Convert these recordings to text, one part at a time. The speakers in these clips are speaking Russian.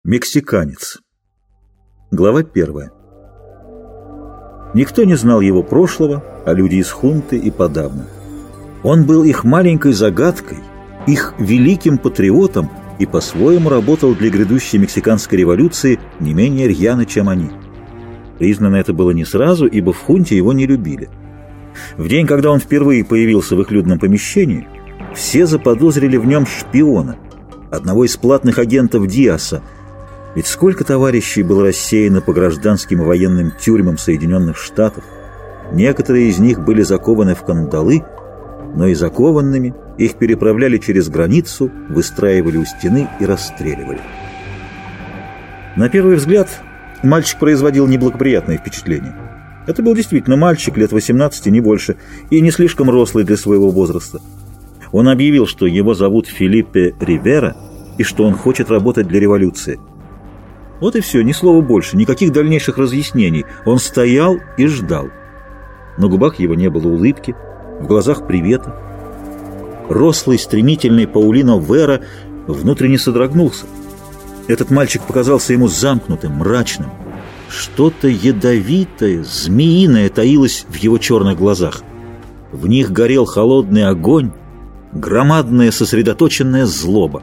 Мексиканец. Глава 1. Никто не знал его прошлого, а люди из хунты и подавно. Он был их маленькой загадкой, их великим патриотом и по-своему работал для грядущей мексиканской революции не менее рьяно, чем они. Признано это было не сразу, ибо в хунте его не любили. В день, когда он впервые появился в их людном помещении, все заподозрили в нем шпиона, одного из платных агентов Диаса. Ведь сколько товарищей было рассеяно по гражданским и военным тюрьмам Соединенных Штатов. Некоторые из них были закованы в кандалы, но и закованными их переправляли через границу, выстраивали у стены и расстреливали. На первый взгляд мальчик производил неблагоприятное впечатление. Это был действительно мальчик, лет 18, не больше, и не слишком рослый для своего возраста. Он объявил, что его зовут Фелипе Ривера и что он хочет работать для революции. Вот и все, ни слова больше, никаких дальнейших разъяснений. Он стоял и ждал. На губах его не было улыбки, в глазах привета. Рослый, стремительный Паулино Вера внутренне содрогнулся. Этот мальчик показался ему замкнутым, мрачным. Что-то ядовитое, змеиное таилось в его черных глазах. В них горел холодный огонь, громадная сосредоточенная злоба.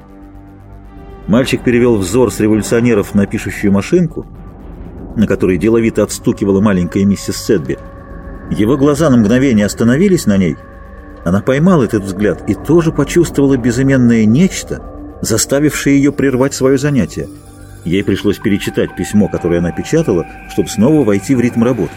Мальчик перевел взор с революционеров на пишущую машинку, на которой деловито отстукивала маленькая миссис Сэдби. Его глаза на мгновение остановились на ней. Она поймала этот взгляд и тоже почувствовала безыменное нечто, заставившее ее прервать свое занятие. Ей пришлось перечитать письмо, которое она печатала, чтобы снова войти в ритм работы.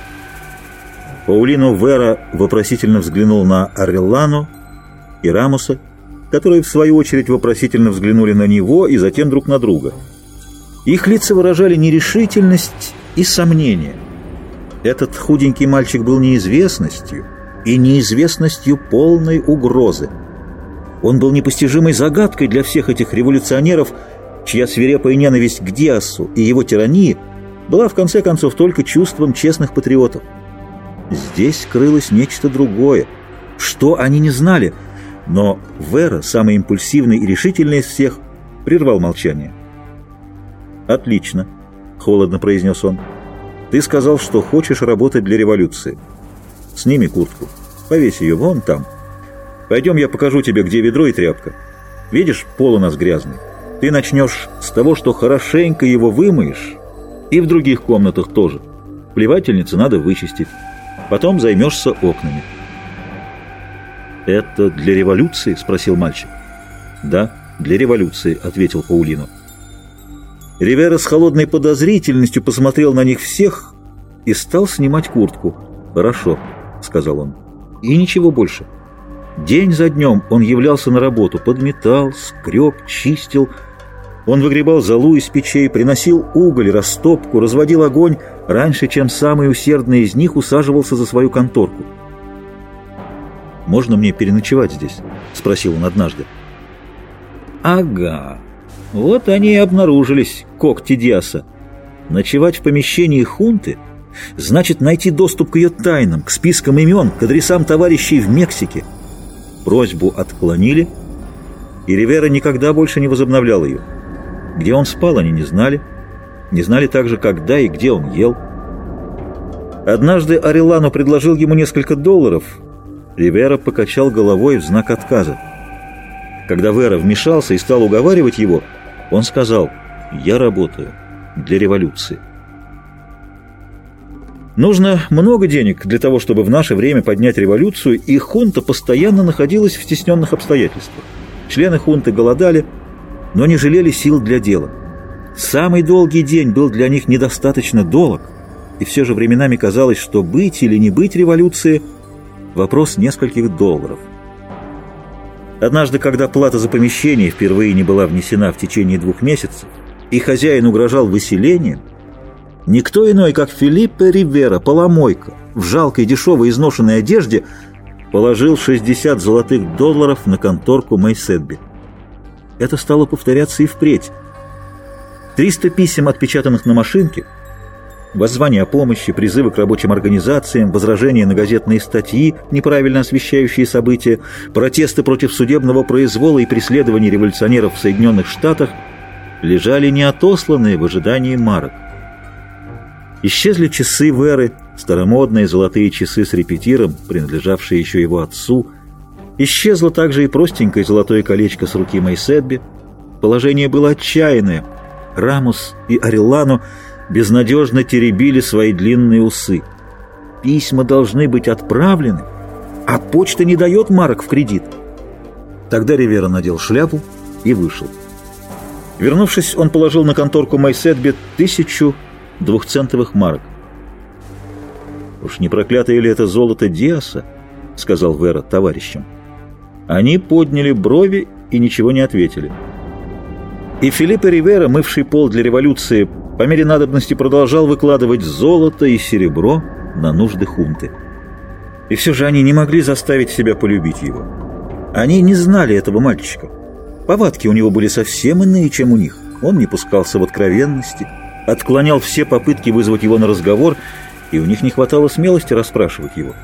Паулино Вера вопросительно взглянул на Ареллано и Рамоса, которые, в свою очередь, вопросительно взглянули на него и затем друг на друга. Их лица выражали нерешительность и сомнение. Этот худенький мальчик был неизвестностью, и неизвестностью полной угрозы. Он был непостижимой загадкой для всех этих революционеров, чья свирепая ненависть к Диасу и его тирании была, в конце концов, только чувством честных патриотов. Здесь крылось нечто другое, что они не знали, но Вера, самый импульсивный и решительный из всех, прервал молчание. «Отлично», — холодно произнес он. «Ты сказал, что хочешь работать для революции. Сними куртку, повесь ее вон там. Пойдем, я покажу тебе, где ведро и тряпка. Видишь, пол у нас грязный. Ты начнешь с того, что хорошенько его вымоешь, и в других комнатах тоже. Плевательницу надо вычистить. Потом займешься окнами». «Это для революции?» — спросил мальчик. «Да, для революции», — ответил Паулино. Ривера с холодной подозрительностью посмотрел на них всех и стал снимать куртку. «Хорошо», — сказал он, — «и ничего больше». День за днем он являлся на работу, подметал, скреб, чистил. Он выгребал золу из печей, приносил уголь, растопку, разводил огонь раньше, чем самый усердный из них усаживался за свою конторку. «Можно мне переночевать здесь?» — спросил он однажды. «Ага, вот они и обнаружились, когти Диаса. Ночевать в помещении хунты значит найти доступ к ее тайнам, к спискам имен, к адресам товарищей в Мексике». Просьбу отклонили, и Ривера никогда больше не возобновлял ее. Где он спал, они не знали также, когда и где он ел. Однажды Ареллано предложил ему несколько долларов. Ривера покачал головой в знак отказа. Когда Вера вмешался и стал уговаривать его, он сказал: «Я работаю для революции». Нужно много денег для того, чтобы в наше время поднять революцию, и хунта постоянно находилась в стесненных обстоятельствах. Члены хунты голодали, но не жалели сил для дела. Самый долгий день был для них недостаточно долг, и все же временами казалось, что быть или не быть революции – вопрос нескольких долларов. Однажды, когда плата за помещение впервые не была внесена в течение 2 месяцев, и хозяин угрожал выселением, никто иной, как Фелипе Ривера, поломойка, в жалкой дешевой изношенной одежде, положил 60 золотых долларов на конторку Мэй Сэдби. Это стало повторяться и впредь. 300 писем, отпечатанных на машинке, воззвания о помощи, призывы к рабочим организациям, возражения на газетные статьи, неправильно освещающие события, протесты против судебного произвола и преследований революционеров в Соединенных Штатах лежали неотосланные в ожидании марок. Исчезли часы Веры, старомодные золотые часы с репетиром, принадлежавшие еще его отцу. Исчезло также и простенькое золотое колечко с руки Мейседби. Положение было отчаянное. Рамус и Ареллано безнадежно теребили свои длинные усы. Письма должны быть отправлены, а почта не дает марок в кредит. Тогда Ривера надел шляпу и вышел. Вернувшись, он положил на конторку Мейседби 1000 двухцентовых марок. «Уж не проклятое ли это золото Диаса?» — сказал Вера товарищам. Они подняли брови и ничего не ответили. И Филиппе Ривера, мывший пол для революции, по мере надобности продолжал выкладывать золото и серебро на нужды хунты. И все же они не могли заставить себя полюбить его. Они не знали этого мальчика. Повадки у него были совсем иные, чем у них. Он не пускался в откровенности, отклонял все попытки вызвать его на разговор, и у них не хватало смелости расспрашивать его.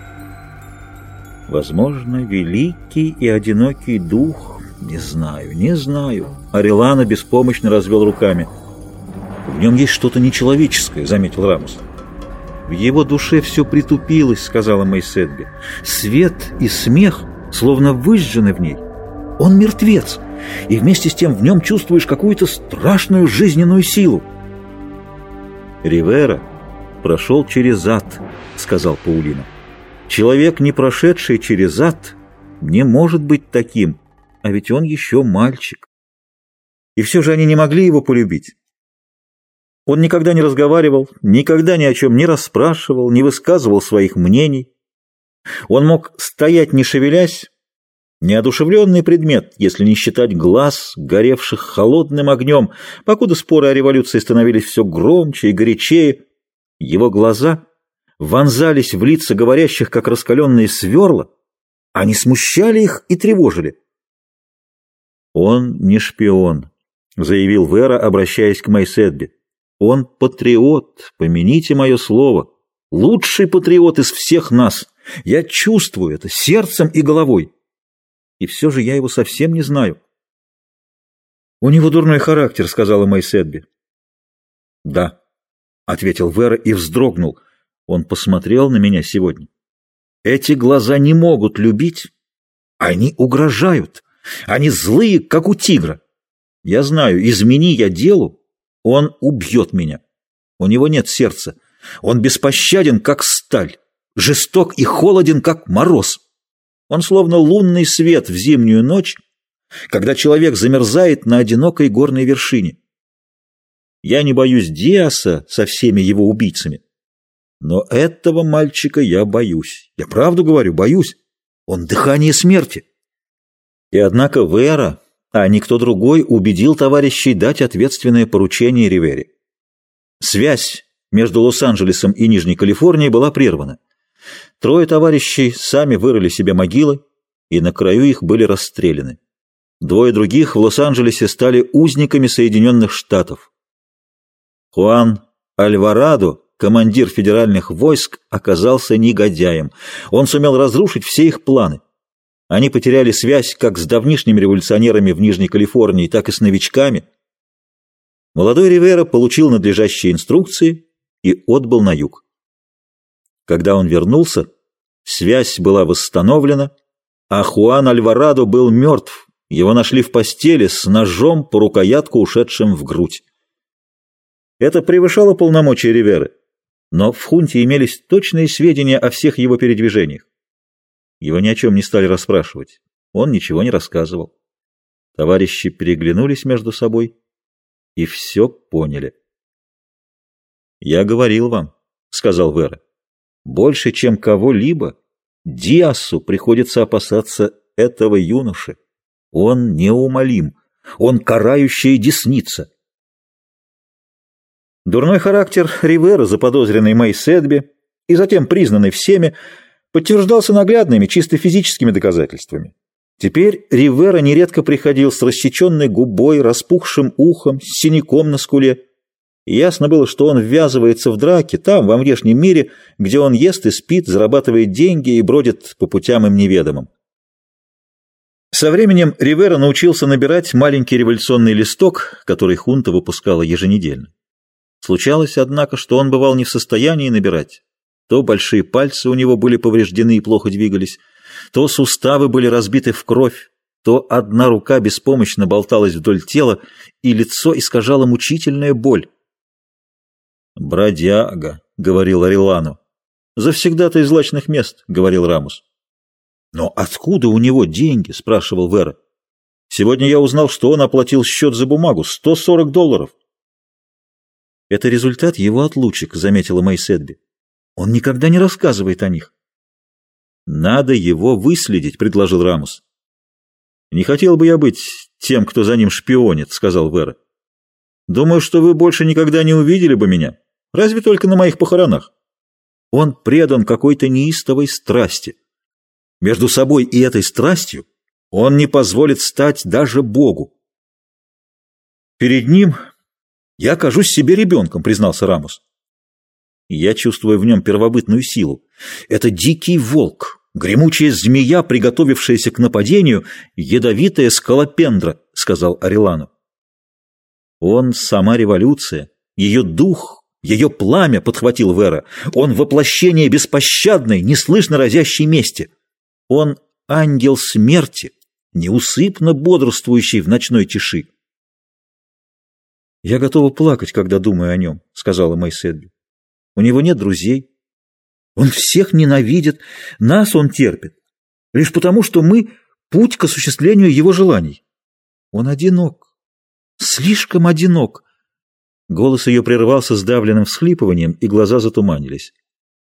Возможно, великий и одинокий дух, не знаю. Ареллано беспомощно развел руками. «В нем есть что-то нечеловеческое», — заметил Рамус. «В его душе все притупилось», — сказала Мейседби. «Свет и смех словно выжжены в ней. Он мертвец, и вместе с тем в нем чувствуешь какую-то страшную жизненную силу». «Ривера прошел через ад», — сказал Паулино. «Человек, не прошедший через ад, не может быть таким, а ведь он еще мальчик». И все же они не могли его полюбить. Он никогда не разговаривал, никогда ни о чем не расспрашивал, не высказывал своих мнений. Он мог стоять, не шевелясь, неодушевленный предмет, если не считать глаз, горевших холодным огнем, покуда споры о революции становились все громче и горячее. Его глаза вонзались в лица говорящих, как раскаленные сверла, они смущали их и тревожили. «Он не шпион», — заявил Вера, обращаясь к Мейседби. «Он патриот, помяните мое слово, лучший патриот из всех нас. Я чувствую это сердцем и головой. И все же я его совсем не знаю». «У него дурной характер», — сказала Мейседби. «Да», — ответил Вера и вздрогнул. Он посмотрел на меня сегодня. «Эти глаза не могут любить, они угрожают, они злые, как у тигра. Я знаю, измени я делу, он убьет меня. У него нет сердца, он беспощаден, как сталь, жесток и холоден, как мороз. Он словно лунный свет в зимнюю ночь, когда человек замерзает на одинокой горной вершине. Я не боюсь Диаса со всеми его убийцами, но этого мальчика я боюсь. Я правду говорю, боюсь. Он дыхание смерти». И однако Вера, а никто другой, убедил товарищей дать ответственное поручение Ривере. Связь между Лос-Анджелесом и Нижней Калифорнией была прервана. 3 товарищей сами вырыли себе могилы, и на краю их были расстреляны. 2 других в Лос-Анджелесе стали узниками Соединенных Штатов. Хуан Альварадо, командир федеральных войск, оказался негодяем. Он сумел разрушить все их планы. Они потеряли связь как с давнишними революционерами в Нижней Калифорнии, так и с новичками. Молодой Ривера получил надлежащие инструкции и отбыл на юг. Когда он вернулся, связь была восстановлена, а Хуан Альварадо был мертв. Его нашли в постели с ножом по рукоятку, ушедшим в грудь. Это превышало полномочия Риверы, но в хунте имелись точные сведения о всех его передвижениях. Его ни о чем не стали расспрашивать. Он ничего не рассказывал. Товарищи переглянулись между собой и все поняли. «Я говорил вам», — сказал Вера, — «больше, чем кого-либо, Диасу приходится опасаться этого юноши. Он неумолим, он карающая десница». Дурной характер Ривера, заподозренный Мейседби и затем признанный всеми, подтверждался наглядными, чисто физическими доказательствами. Теперь Ривера нередко приходил с рассеченной губой, распухшим ухом, с синяком на скуле. И ясно было, что он ввязывается в драки там, во внешнем мире, где он ест и спит, зарабатывает деньги и бродит по путям им неведомым. Со временем Ривера научился набирать маленький революционный листок, который хунта выпускала еженедельно. Случалось, однако, что он бывал не в состоянии набирать. То большие пальцы у него были повреждены и плохо двигались, то суставы были разбиты в кровь, то одна рука беспомощно болталась вдоль тела, и лицо искажало мучительная боль. «Бродяга», — говорил Ареллано. «Завсегда-то из злачных мест», — говорил Рамус. «Но откуда у него деньги?» — спрашивал Вера. «Сегодня я узнал, что он оплатил счет за бумагу — $140. «Это результат его отлучек», — заметила Мэй Сэдби. «Он никогда не рассказывает о них». «Надо его выследить», — предложил Рамус. «Не хотел бы я быть тем, кто за ним шпионит», — сказал Вера. «Думаю, что вы больше никогда не увидели бы меня, разве только на моих похоронах. Он предан какой-то неистовой страсти. Между собой и этой страстью он не позволит стать даже Богу». «Перед ним я кажусь себе ребенком», — признался Рамус. «Я чувствую в нем первобытную силу. Это дикий волк, гремучая змея, приготовившаяся к нападению, ядовитая скалопендра», — сказал Ареллано. «Он сама революция, ее дух, ее пламя», — подхватил Вера. «Он воплощение беспощадной, неслышно разящей мести. Он ангел смерти, неусыпно бодрствующий в ночной тиши». «Я готова плакать, когда думаю о нем», — сказала Мэй Сэдби. «У него нет друзей. Он всех ненавидит, нас он терпит, лишь потому, что мы — путь к осуществлению его желаний. Он одинок, слишком одинок». Голос ее прервался сдавленным всхлипыванием, и глаза затуманились.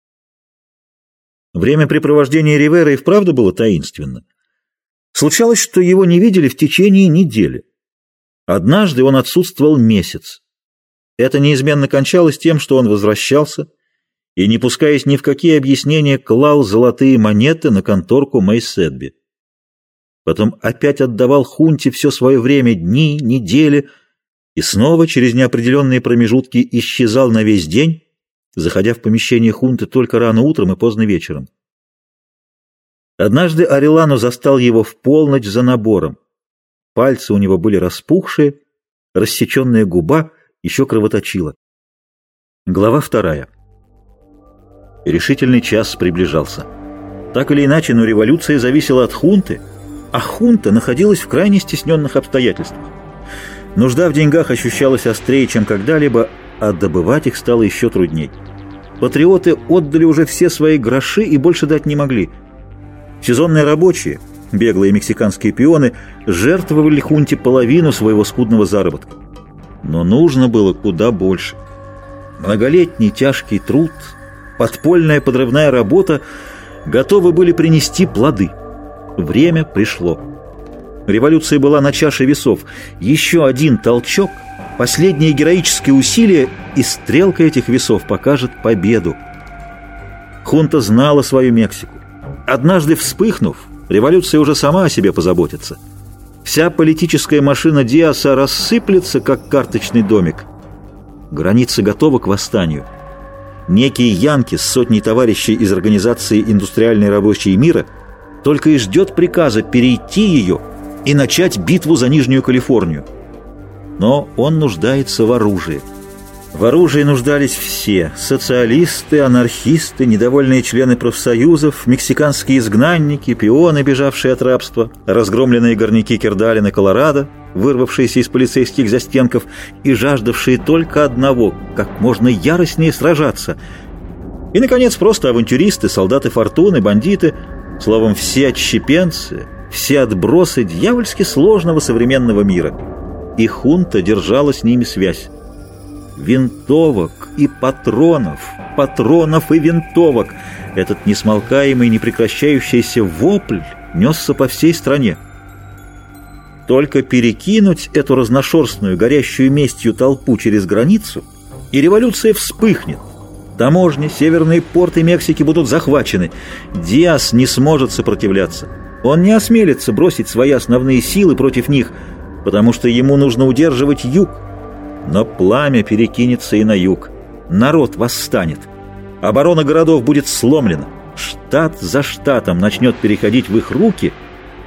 Времяпрепровождение Ривера и вправду было таинственно. Случалось, что его не видели в течение недели. Однажды он отсутствовал месяц. Это неизменно кончалось тем, что он возвращался и, не пускаясь ни в какие объяснения, клал золотые монеты на конторку Мэй Сэдби. Потом опять отдавал хунте все свое время, дни, недели, и снова через неопределенные промежутки исчезал на весь день, заходя в помещение хунты только рано утром и поздно вечером. Однажды Ареллано застал его в полночь за набором. Пальцы у него были распухшие, рассеченная губа еще кровоточила. Глава 2. Решительный час приближался. Так или иначе, но революция зависела от хунты, а хунта находилась в крайне стесненных обстоятельствах. Нужда в деньгах ощущалась острее, чем когда-либо, а добывать их стало еще трудней. Патриоты отдали уже все свои гроши и больше дать не могли. Сезонные рабочие, беглые мексиканские пионы, жертвовали хунте половину своего скудного заработка. Но нужно было куда больше. Многолетний тяжкий труд, подпольная подрывная работа готовы были принести плоды. Время пришло. Революция была на чаше весов. Еще один толчок, последнее героическое усилие, и стрелка этих весов покажет победу. Хунта знала свою Мексику. Однажды вспыхнув, революция уже сама о себе позаботится. Вся политическая машина Диаса рассыплется, как карточный домик. Граница готова к восстанию. Некий Янки с сотней товарищей из Организации индустриальной рабочей мира только и ждет приказа перейти ее и начать битву за Нижнюю Калифорнию. Но он нуждается в оружии. В оружии нуждались все – социалисты, анархисты, недовольные члены профсоюзов, мексиканские изгнанники, пионы, бежавшие от рабства, разгромленные горняки Кердалина, Колорадо, вырвавшиеся из полицейских застенков и жаждавшие только одного – как можно яростнее сражаться. И, наконец, просто авантюристы, солдаты фортуны, бандиты, словом, все отщепенцы, все отбросы дьявольски сложного современного мира. И хунта держала с ними связь. Винтовок и патронов, патронов и винтовок. Этот несмолкаемый, непрекращающийся вопль несся по всей стране. Только перекинуть эту разношерстную, горящую местью толпу через границу, и революция вспыхнет. Таможни, северные порты Мексики будут захвачены. Диас не сможет сопротивляться. Он не осмелится бросить свои основные силы против них, потому что ему нужно удерживать юг. Но пламя перекинется и на юг. Народ восстанет. Оборона городов будет сломлена. Штат за штатом начнет переходить в их руки,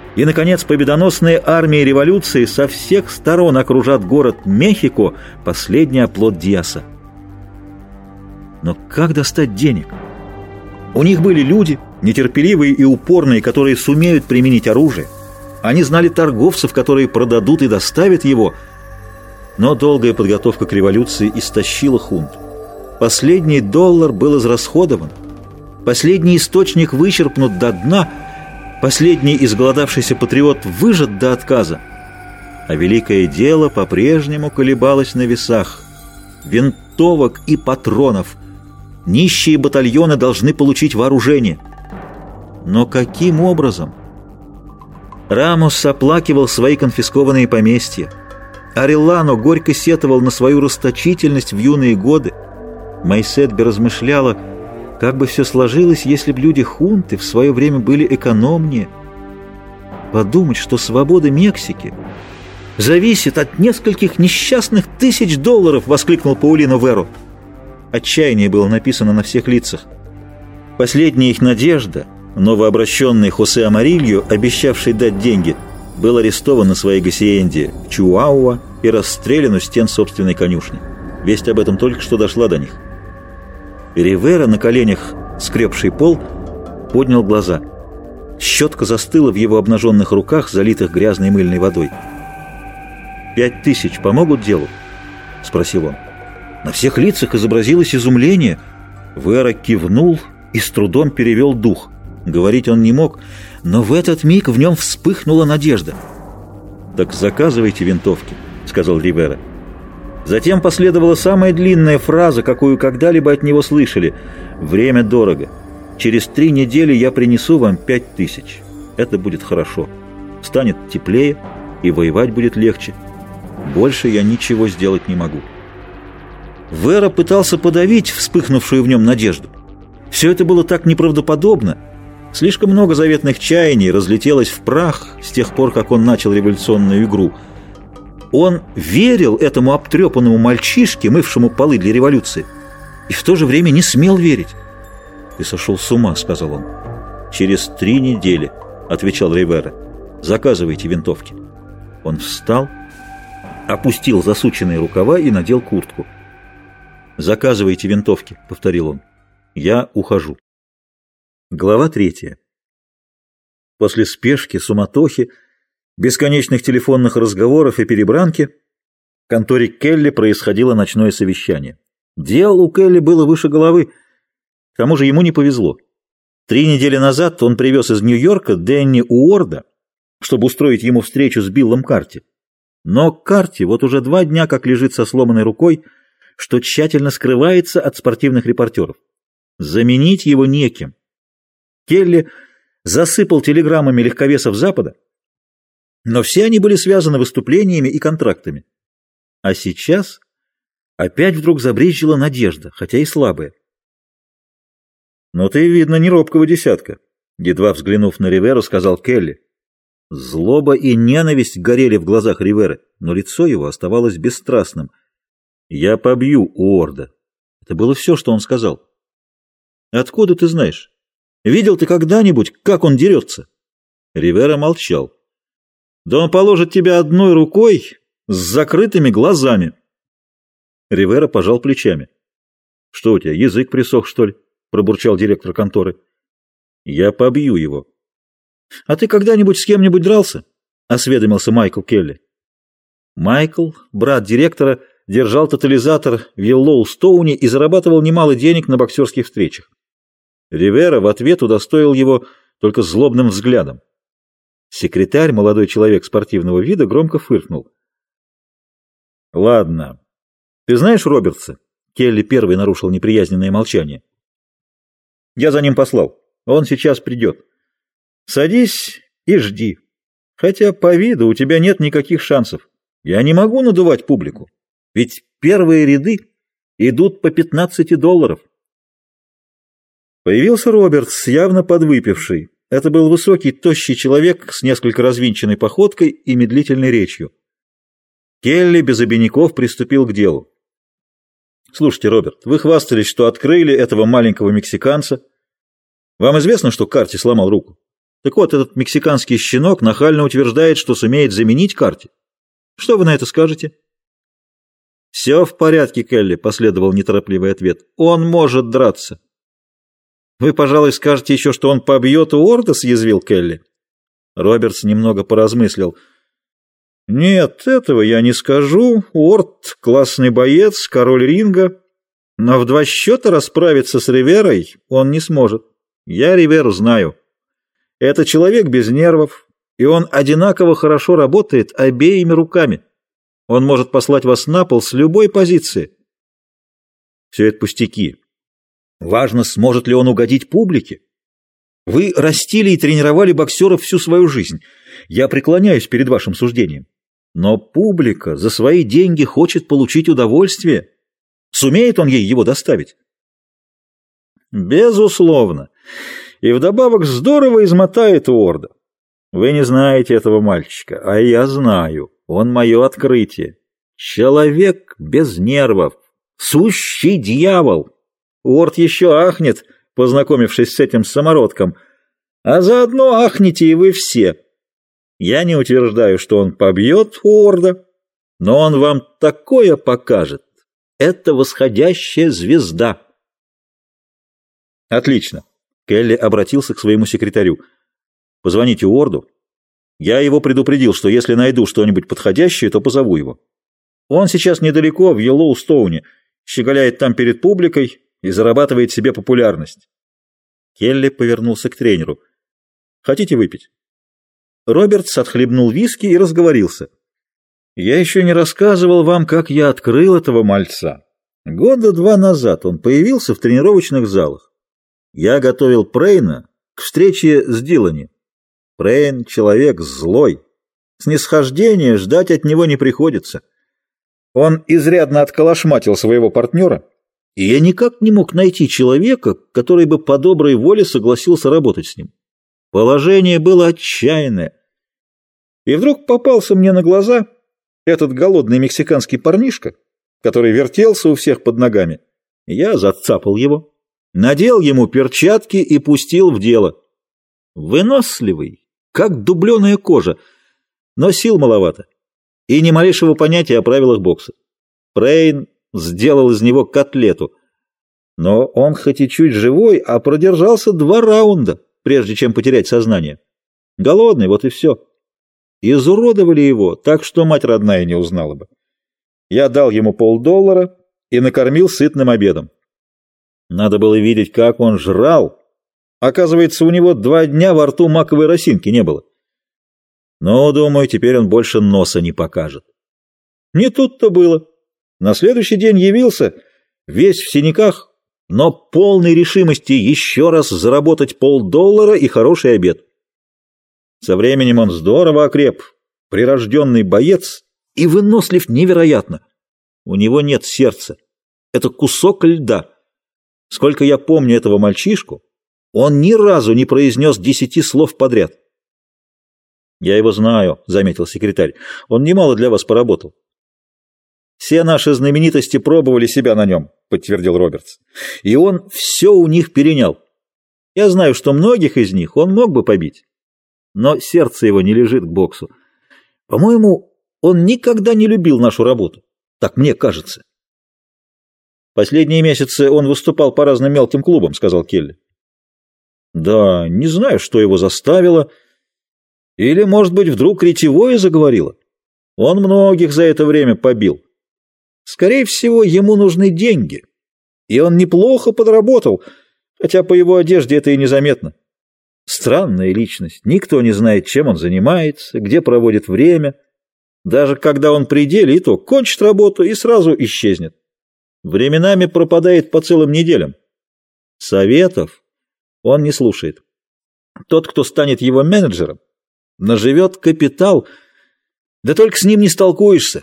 И, наконец, победоносные армии революции со всех сторон окружат город Мехико, последний оплот Диаса. Но как достать денег? У них были люди, нетерпеливые и упорные, которые сумеют применить оружие. Они знали торговцев, которые продадут и доставят его. Но долгая подготовка к революции истощила хунту. Последний доллар был израсходован. Последний источник вычерпнут до дна. Последний изголодавшийся патриот выжат до отказа. А великое дело по-прежнему колебалось на весах. Винтовок и патронов. Нищие батальоны должны получить вооружение. Но каким образом? Рамос оплакивал свои конфискованные поместья. Ареллано горько сетовал на свою расточительность в юные годы. Майседбе размышляла, как бы все сложилось, если бы люди хунты в свое время были экономнее. Подумать, что свобода Мексики зависит от нескольких несчастных тысяч долларов, воскликнул Паулино Веро. Отчаяние было написано на всех лицах. Последняя их надежда, новообращенный Хосе Амарильо, обещавший дать деньги, был арестован на своей гасиенде в Чуауа и расстрелян у стен собственной конюшни. Весть об этом только что дошла до них. Ривера, на коленях скребший пол, поднял глаза. Щетка застыла в его обнаженных руках, залитых грязной мыльной водой. 5000 помогут делу? — спросил он. На всех лицах изобразилось изумление. Вера кивнул и с трудом перевел дух. Говорить он не мог, но в этот миг в нем вспыхнула надежда. «Так заказывайте винтовки», — сказал Ривера. Затем последовала самая длинная фраза, какую когда-либо от него слышали. «Время дорого. Через 3 недели я принесу вам 5000. Это будет хорошо. Станет теплее, и воевать будет легче. Больше я ничего сделать не могу». Вера пытался подавить вспыхнувшую в нем надежду. Все это было так неправдоподобно. Слишком много заветных чаяний разлетелось в прах с тех пор, как он начал революционную игру. Он верил этому обтрепанному мальчишке, мывшему полы для революции, и в то же время не смел верить. «Ты сошел с ума», — сказал он. «Через 3 недели», — отвечал Ривера. «Заказывайте винтовки». Он встал, опустил засученные рукава и надел куртку. «Заказывайте винтовки», — повторил он. «Я ухожу». Глава 3. После спешки, суматохи, бесконечных телефонных разговоров и перебранки в конторе Келли происходило ночное совещание. Дел у Келли было выше головы, к тому же ему не повезло. 3 недели назад он привез из Нью-Йорка Дэнни Уорда, чтобы устроить ему встречу с Биллом Карти. Но Карти вот уже 2 дня как лежит со сломанной рукой, что тщательно скрывается от спортивных репортеров. Заменить его некем. Келли засыпал телеграммами легковесов Запада, но все они были связаны выступлениями и контрактами. А сейчас опять вдруг забрезжила надежда, хотя и слабая. «Но ты, видно, не робкого десятка», — едва взглянув на Риверу, сказал Келли. Злоба и ненависть горели в глазах Риверы, но лицо его оставалось бесстрастным. «Я побью Уорда». Это было все, что он сказал. «Откуда ты знаешь? Видел ты когда-нибудь, как он дерется?» Ривера молчал. «Да он положит тебя одной рукой с закрытыми глазами». Ривера пожал плечами. «Что у тебя, язык присох, что ли?» — пробурчал директор конторы. «Я побью его». «А ты когда-нибудь с кем-нибудь дрался?» — осведомился Майкл Келли. Майкл, брат директора, держал тотализатор в Йеллоустоуне и зарабатывал немало денег на боксерских встречах. Ривера в ответ удостоил его только злобным взглядом. Секретарь, молодой человек спортивного вида, громко фыркнул. «Ладно. Ты знаешь Робертса?» Келли первый нарушил неприязненное молчание. «Я за ним послал. Он сейчас придет. Садись и жди. Хотя по виду у тебя нет никаких шансов. Я не могу надувать публику. Ведь первые ряды идут по $15. Появился Робертс, явно подвыпивший. Это был высокий, тощий человек с несколько развинченной походкой и медлительной речью. Келли без обиняков приступил к делу. «Слушайте, Роберт, вы хвастались, что открыли этого маленького мексиканца. Вам известно, что Карти сломал руку?» Так вот, этот мексиканский щенок нахально утверждает, что сумеет заменить Карти. Что вы на это скажете? «Все в порядке, Келли», — последовал неторопливый ответ. «Он может драться». «Вы, пожалуй, скажете еще, что он побьет Уорда», — съязвил Келли. Робертс немного поразмыслил. «Нет, этого я не скажу. Уорд — классный боец, король ринга. Но в 2 счета расправиться с Риверой он не сможет. Я Риверу знаю. Это человек без нервов, и он одинаково хорошо работает обеими руками. Он может послать вас на пол с любой позиции». «Все это пустяки. Важно, сможет ли он угодить публике. Вы растили и тренировали боксеров всю свою жизнь. Я преклоняюсь перед вашим суждением. Но публика за свои деньги хочет получить удовольствие. Сумеет он ей его доставить?» «Безусловно. И вдобавок здорово измотает Уорда. Вы не знаете этого мальчика, а я знаю. Он мое открытие. Человек без нервов. Сущий дьявол. Уорд еще ахнет, познакомившись с этим самородком. А заодно ахнете и вы все. Я не утверждаю, что он побьет Уорда, но он вам такое покажет. Это восходящая звезда». «Отлично». Келли обратился к своему секретарю. «Позвоните Уорду. Я его предупредил, что если найду что-нибудь подходящее, то позову его. Он сейчас недалеко, в Йеллоустоуне, щеголяет там перед публикой и зарабатывает себе популярность». Келли повернулся к тренеру. «Хотите выпить?» Робертс отхлебнул виски и разговорился. «Я еще не рассказывал вам, как я открыл этого мальца. 2 года назад он появился в тренировочных залах. Я готовил Прейна к встрече с Дилани. Прейн — человек злой. Снисхождения ждать от него не приходится. Он изрядно отколошматил своего партнера, и я никак не мог найти человека, который бы по доброй воле согласился работать с ним. Положение было отчаянное. И вдруг попался мне на глаза этот голодный мексиканский парнишка, который вертелся у всех под ногами. Я зацапал его, надел ему перчатки и пустил в дело. Выносливый, как дубленая кожа, но сил маловато, и ни малейшего понятия о правилах бокса. Прейн сделал из него котлету, но он хоть и чуть живой, а продержался 2 раунда, прежде чем потерять сознание. Голодный, вот и все. Изуродовали его, так что мать родная не узнала бы. Я дал ему $50 и накормил сытным обедом. Надо было видеть, как он жрал. Оказывается, у него 2 дня во рту маковой росинки не было. Но, думаю, теперь он больше носа не покажет. Не тут-то было. На следующий день явился, весь в синяках, но полной решимости еще раз заработать $50 и хороший обед. Со временем он здорово окреп, прирожденный боец и вынослив невероятно. У него нет сердца. Это кусок льда. Сколько я помню этого мальчишку, он ни разу не произнес 10 слов подряд. «Я его знаю», — заметил секретарь. «Он немало для вас поработал». «Все наши знаменитости пробовали себя на нем», — подтвердил Робертс. «И он все у них перенял. Я знаю, что многих из них он мог бы побить, но сердце его не лежит к боксу. По-моему, он никогда не любил нашу работу. Так мне кажется». «Последние месяцы он выступал по разным мелким клубам», — сказал Келли. «Да, не знаю, что его заставило. Или, может быть, вдруг ретевое заговорило. Он многих за это время побил. Скорее всего, ему нужны деньги. И он неплохо подработал, хотя по его одежде это и незаметно. Странная личность. Никто не знает, чем он занимается, где проводит время. Даже когда он при деле, и то кончит работу и сразу исчезнет. Временами пропадает по целым неделям. Советов он не слушает. Тот, кто станет его менеджером, наживет капитал, да только с ним не столкуешься.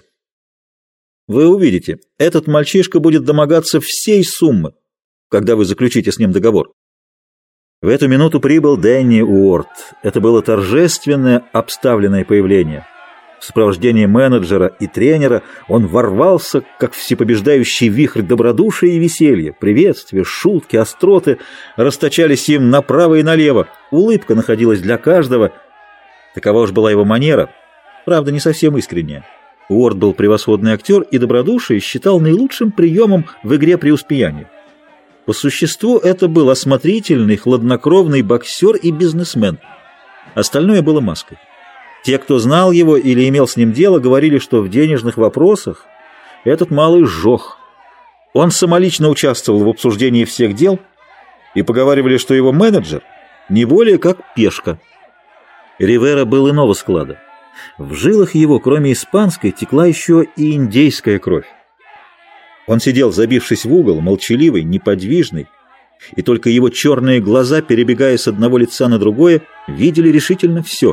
Вы увидите, этот мальчишка будет домогаться всей суммы, когда вы заключите с ним договор. В эту минуту прибыл Дэнни Уорд. Это было торжественное, обставленное появление. В сопровождении менеджера и тренера он ворвался, как всепобеждающий вихрь добродушия и веселья. Приветствия, шутки, остроты расточались им направо и налево. Улыбка находилась для каждого. Такова уж была его манера, правда, не совсем искренняя. Уорд был превосходный актер, и добродушие считал наилучшим приемом в игре преуспеяния. По существу это был осмотрительный, хладнокровный боксер и бизнесмен. Остальное было маской. Те, кто знал его или имел с ним дело, говорили, что в денежных вопросах этот малый жох. Он самолично участвовал в обсуждении всех дел, и поговаривали, что его менеджер не более как пешка. Ривера был иного склада. В жилах его, кроме испанской, текла еще и индейская кровь. Он сидел, забившись в угол, молчаливый, неподвижный, и только его черные глаза, перебегая с одного лица на другое, видели решительно все.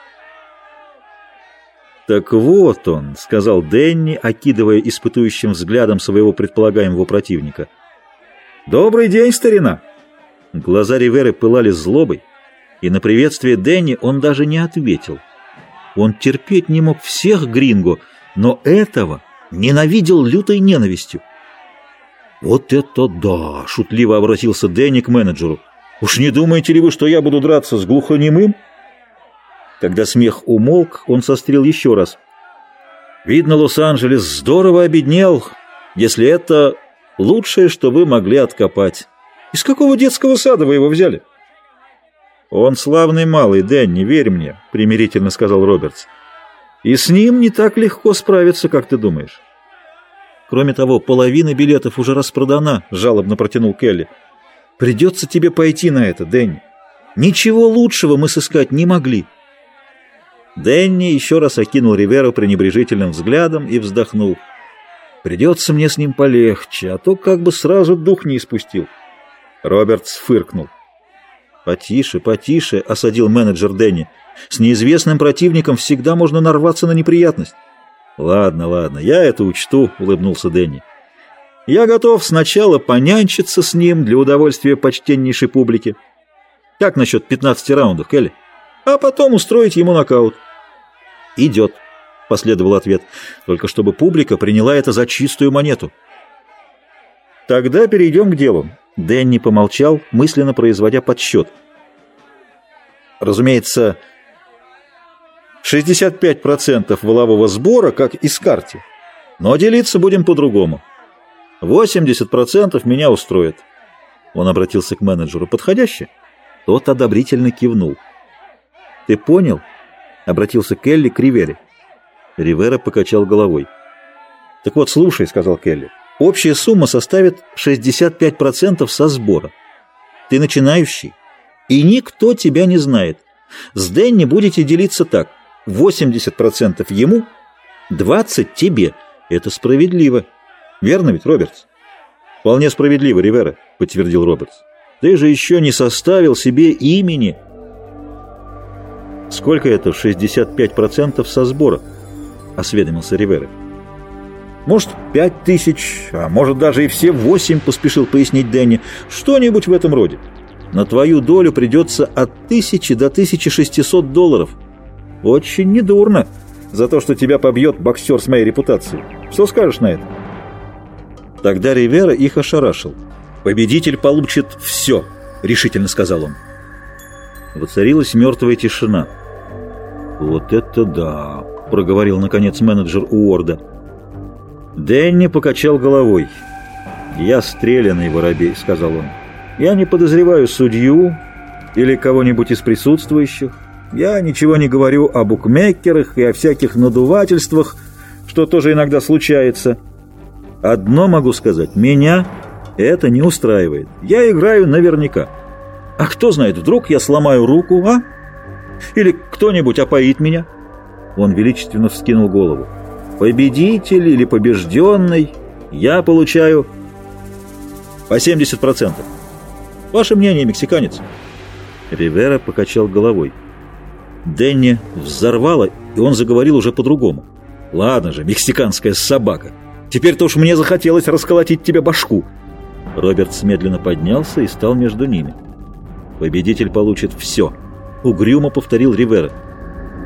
«Так вот он», — сказал Дэнни, окидывая испытующим взглядом своего предполагаемого противника. «Добрый день, старина!» Глаза Риверы пылали злобой, и на приветствие Дэнни он даже не ответил. Он терпеть не мог всех гринго, но этого ненавидел лютой ненавистью. «Вот это да!» — шутливо обратился Дэнни к менеджеру. «Уж не думаете ли вы, что я буду драться с глухонемым?» Когда смех умолк, он сострил еще раз. «Видно, Лос-Анджелес здорово обеднел, если это лучшее, что вы могли откопать. Из какого детского сада вы его взяли?» «Он славный малый, Дэнни, верь мне», — примирительно сказал Робертс. «И с ним не так легко справиться, как ты думаешь». «Кроме того, половина билетов уже распродана», — жалобно протянул Келли. «Придется тебе пойти на это, Дэнни. Ничего лучшего мы сыскать не могли». Дэнни еще раз окинул Риверу пренебрежительным взглядом и вздохнул. «Придется мне с ним полегче, а то как бы сразу дух не испустил». Робертс фыркнул. «Потише, потише», — осадил менеджер Дэнни. «С неизвестным противником всегда можно нарваться на неприятность». «Ладно, ладно, я это учту», — улыбнулся Дэнни. «Я готов сначала понянчиться с ним для удовольствия почтеннейшей публики. Как насчет 15 раундов, Келли? А потом устроить ему нокаут». «Идет», — последовал ответ, — «только чтобы публика приняла это за чистую монету». «Тогда перейдем к делу». Дэнни помолчал, мысленно производя подсчет. «Разумеется, 65% волового сбора, как и с карте, но делиться будем по-другому. 80% меня устроит». Он обратился к менеджеру. «Подходяще?» Тот одобрительно кивнул. «Ты понял?» — обратился Келли к Ривере. Ривера покачал головой. «Так вот, слушай», — сказал Келли, — «общая сумма составит 65% со сбора. Ты начинающий, и никто тебя не знает. С Дэнни будете делиться так: 80% ему, 20% тебе. Это справедливо. Верно ведь, Робертс?» «Вполне справедливо, Ривера», — подтвердил Робертс. «Ты же еще не составил себе имени». «Сколько это 65% со сбора?» — осведомился Ривера. «Может, 5000, а может, даже и все 8, — поспешил пояснить Дэнни. Что-нибудь в этом роде. На твою долю придется от 1000 до 1600 долларов. Очень недурно за то, что тебя побьет боксер с моей репутацией. Что скажешь на это?» Тогда Ривера их ошарашил. «Победитель получит все», — решительно сказал он. Воцарилась мертвая тишина. «Вот это да!» — проговорил, наконец, менеджер Уорда. Дэнни покачал головой. «Я стрелянный воробей», — сказал он. «Я не подозреваю судью или кого-нибудь из присутствующих. Я ничего не говорю о букмекерах и о всяких надувательствах, что тоже иногда случается. Одно могу сказать: меня это не устраивает. Я играю наверняка. А кто знает, вдруг я сломаю руку, а? Или кто-нибудь опоит меня?» Он величественно вскинул голову. «Победитель или побежденный, я получаю по 70%. Ваше мнение, мексиканец?» Ривера покачал головой. Дэнни взорвало, и он заговорил уже по-другому. «Ладно же, мексиканская собака, теперь-то уж мне захотелось расколотить тебе башку». Робертс медленно поднялся и стал между ними. «Победитель получит все», — угрюмо повторил Ривера.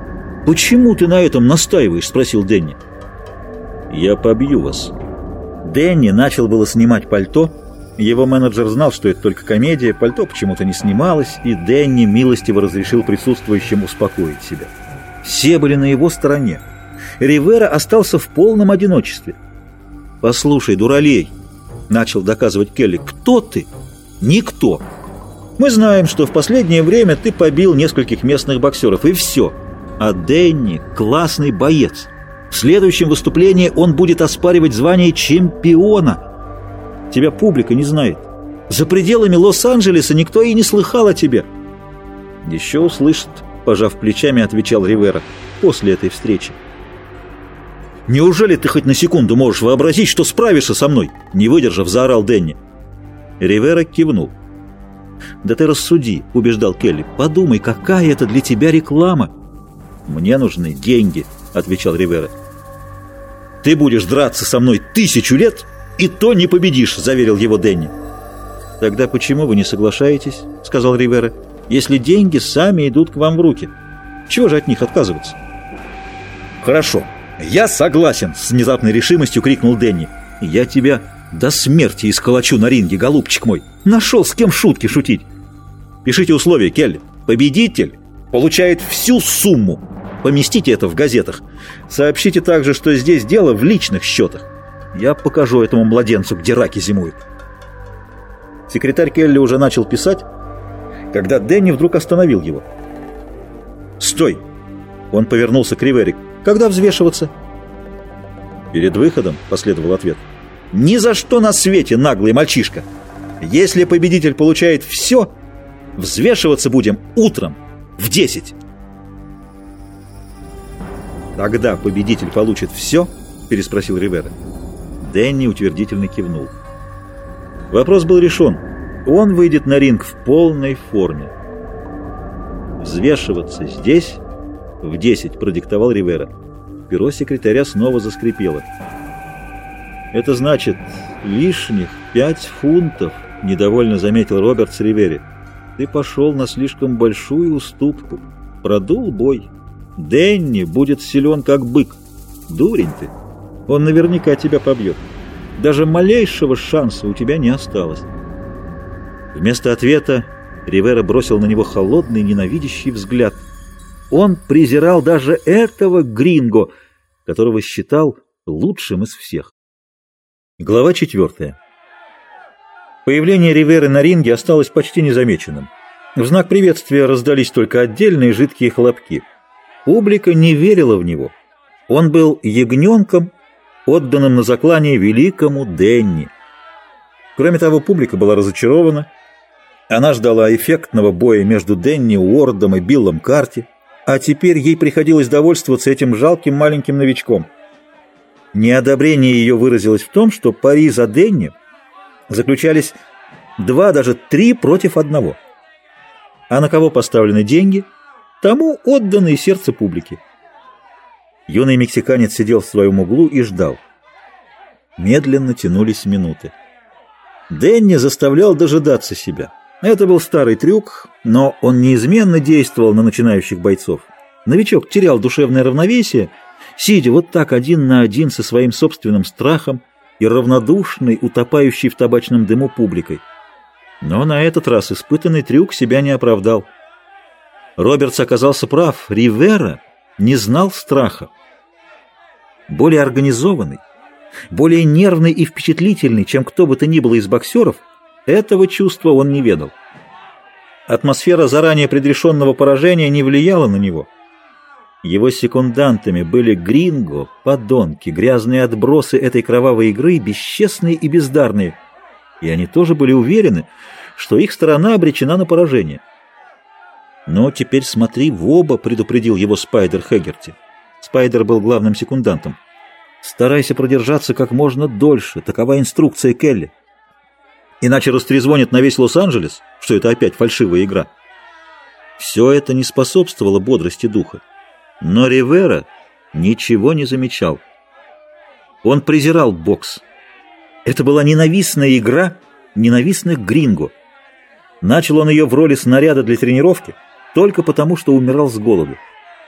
«Почему ты на этом настаиваешь?» — спросил Дэнни. «Я побью вас». Дэнни начал было снимать пальто. Его менеджер знал, что это только комедия, пальто почему-то не снималось, и Дэнни милостиво разрешил присутствующим успокоить себя. Все были на его стороне. Ривера остался в полном одиночестве. «Послушай, дуралей», — начал доказывать Келли, — «кто ты? Никто. Мы знаем, что в последнее время ты побил нескольких местных боксеров, и все. А Дэнни — классный боец. В следующем выступлении он будет оспаривать звание чемпиона. Тебя публика не знает. За пределами Лос-Анджелеса никто и не слыхал о тебе». «Еще услышит», — пожав плечами, отвечал Ривера, — «после этой встречи». «Неужели ты хоть на секунду можешь вообразить, что справишься со мной?» — не выдержав, заорал Дэнни. Ривера кивнул. «Да ты рассуди», — убеждал Келли. «Подумай, какая это для тебя реклама». «Мне нужны деньги», — отвечал Ривера. «Ты будешь драться со мной 1000 лет, и то не победишь», — заверил его Дэнни. «Тогда почему вы не соглашаетесь?» — сказал Ривера. «Если деньги сами идут к вам в руки, чего же от них отказываться?» «Хорошо, я согласен», — с внезапной решимостью крикнул Дэнни. «Я тебя до смерти исколочу на ринге, голубчик мой. Нашел с кем шутки шутить. Пишите условия, Келли. Победитель получает всю сумму. Поместите это в газетах. Сообщите также, что здесь дело в личных счетах. Я покажу этому младенцу, где раки зимуют». Секретарь Келли уже начал писать, когда Дэнни вдруг остановил его. «Стой!» Он повернулся к Ривере. «Когда взвешиваться?» «Перед выходом», — последовал ответ. «Ни за что на свете, наглый мальчишка! Если победитель получает все, взвешиваться будем утром в 10. «Тогда победитель получит все?» — переспросил Ривера. Дэнни утвердительно кивнул. Вопрос был решен. Он выйдет на ринг в полной форме. «Взвешиваться здесь в 10», — продиктовал Ривера. Перо секретаря снова заскрипело. «Это значит лишних 5 фунтов», — недовольно заметил Робертс Ривере. «Ты пошел на слишком большую уступку. Продул бой. Дэнни будет силен, как бык. Дурень ты. Он наверняка тебя побьет. Даже малейшего шанса у тебя не осталось». Вместо ответа Ривера бросил на него холодный, ненавидящий взгляд. Он презирал даже этого гринго, которого считал лучшим из всех. Глава 4. Появление Риверы на ринге осталось почти незамеченным. В знак приветствия раздались только отдельные жидкие хлопки. Публика не верила в него. Он был ягненком, отданным на заклание великому Дэнни. Кроме того, публика была разочарована. Она ждала эффектного боя между Дэнни Уордом и Биллом Карти, а теперь ей приходилось довольствоваться этим жалким маленьким новичком. Неодобрение ее выразилось в том, что пари за Дэнни заключались 2, даже 3 против 1. А на кого поставлены деньги, тому отдано и сердце публики. Юный мексиканец сидел в своем углу и ждал. Медленно тянулись минуты. Дэнни заставлял дожидаться себя. Это был старый трюк, но он неизменно действовал на начинающих бойцов. Новичок терял душевное равновесие, сидя вот так 1 на 1 со своим собственным страхом и равнодушной, утопающей в табачном дыму публикой. Но на этот раз испытанный трюк себя не оправдал. Робертс оказался прав. Ривера не знал страха. Более организованный, более нервный и впечатлительный, чем кто бы то ни было из боксеров, этого чувства он не ведал. Атмосфера заранее предрешенного поражения не влияла на него. Его секундантами были гринго, подонки, грязные отбросы этой кровавой игры, бесчестные и бездарные. И они тоже были уверены, что их сторона обречена на поражение. «Но теперь смотри в оба», — предупредил его Спайдер Хэггерти. Спайдер был главным секундантом. «Старайся продержаться как можно дольше, такова инструкция Келли. Иначе растрезвонит на весь Лос-Анджелес, что это опять фальшивая игра». Все это не способствовало бодрости духа. Но Ривера ничего не замечал. Он презирал бокс. Это была ненавистная игра ненавистных гринго. Начал он ее в роли снаряда для тренировки только потому, что умирал с голоду.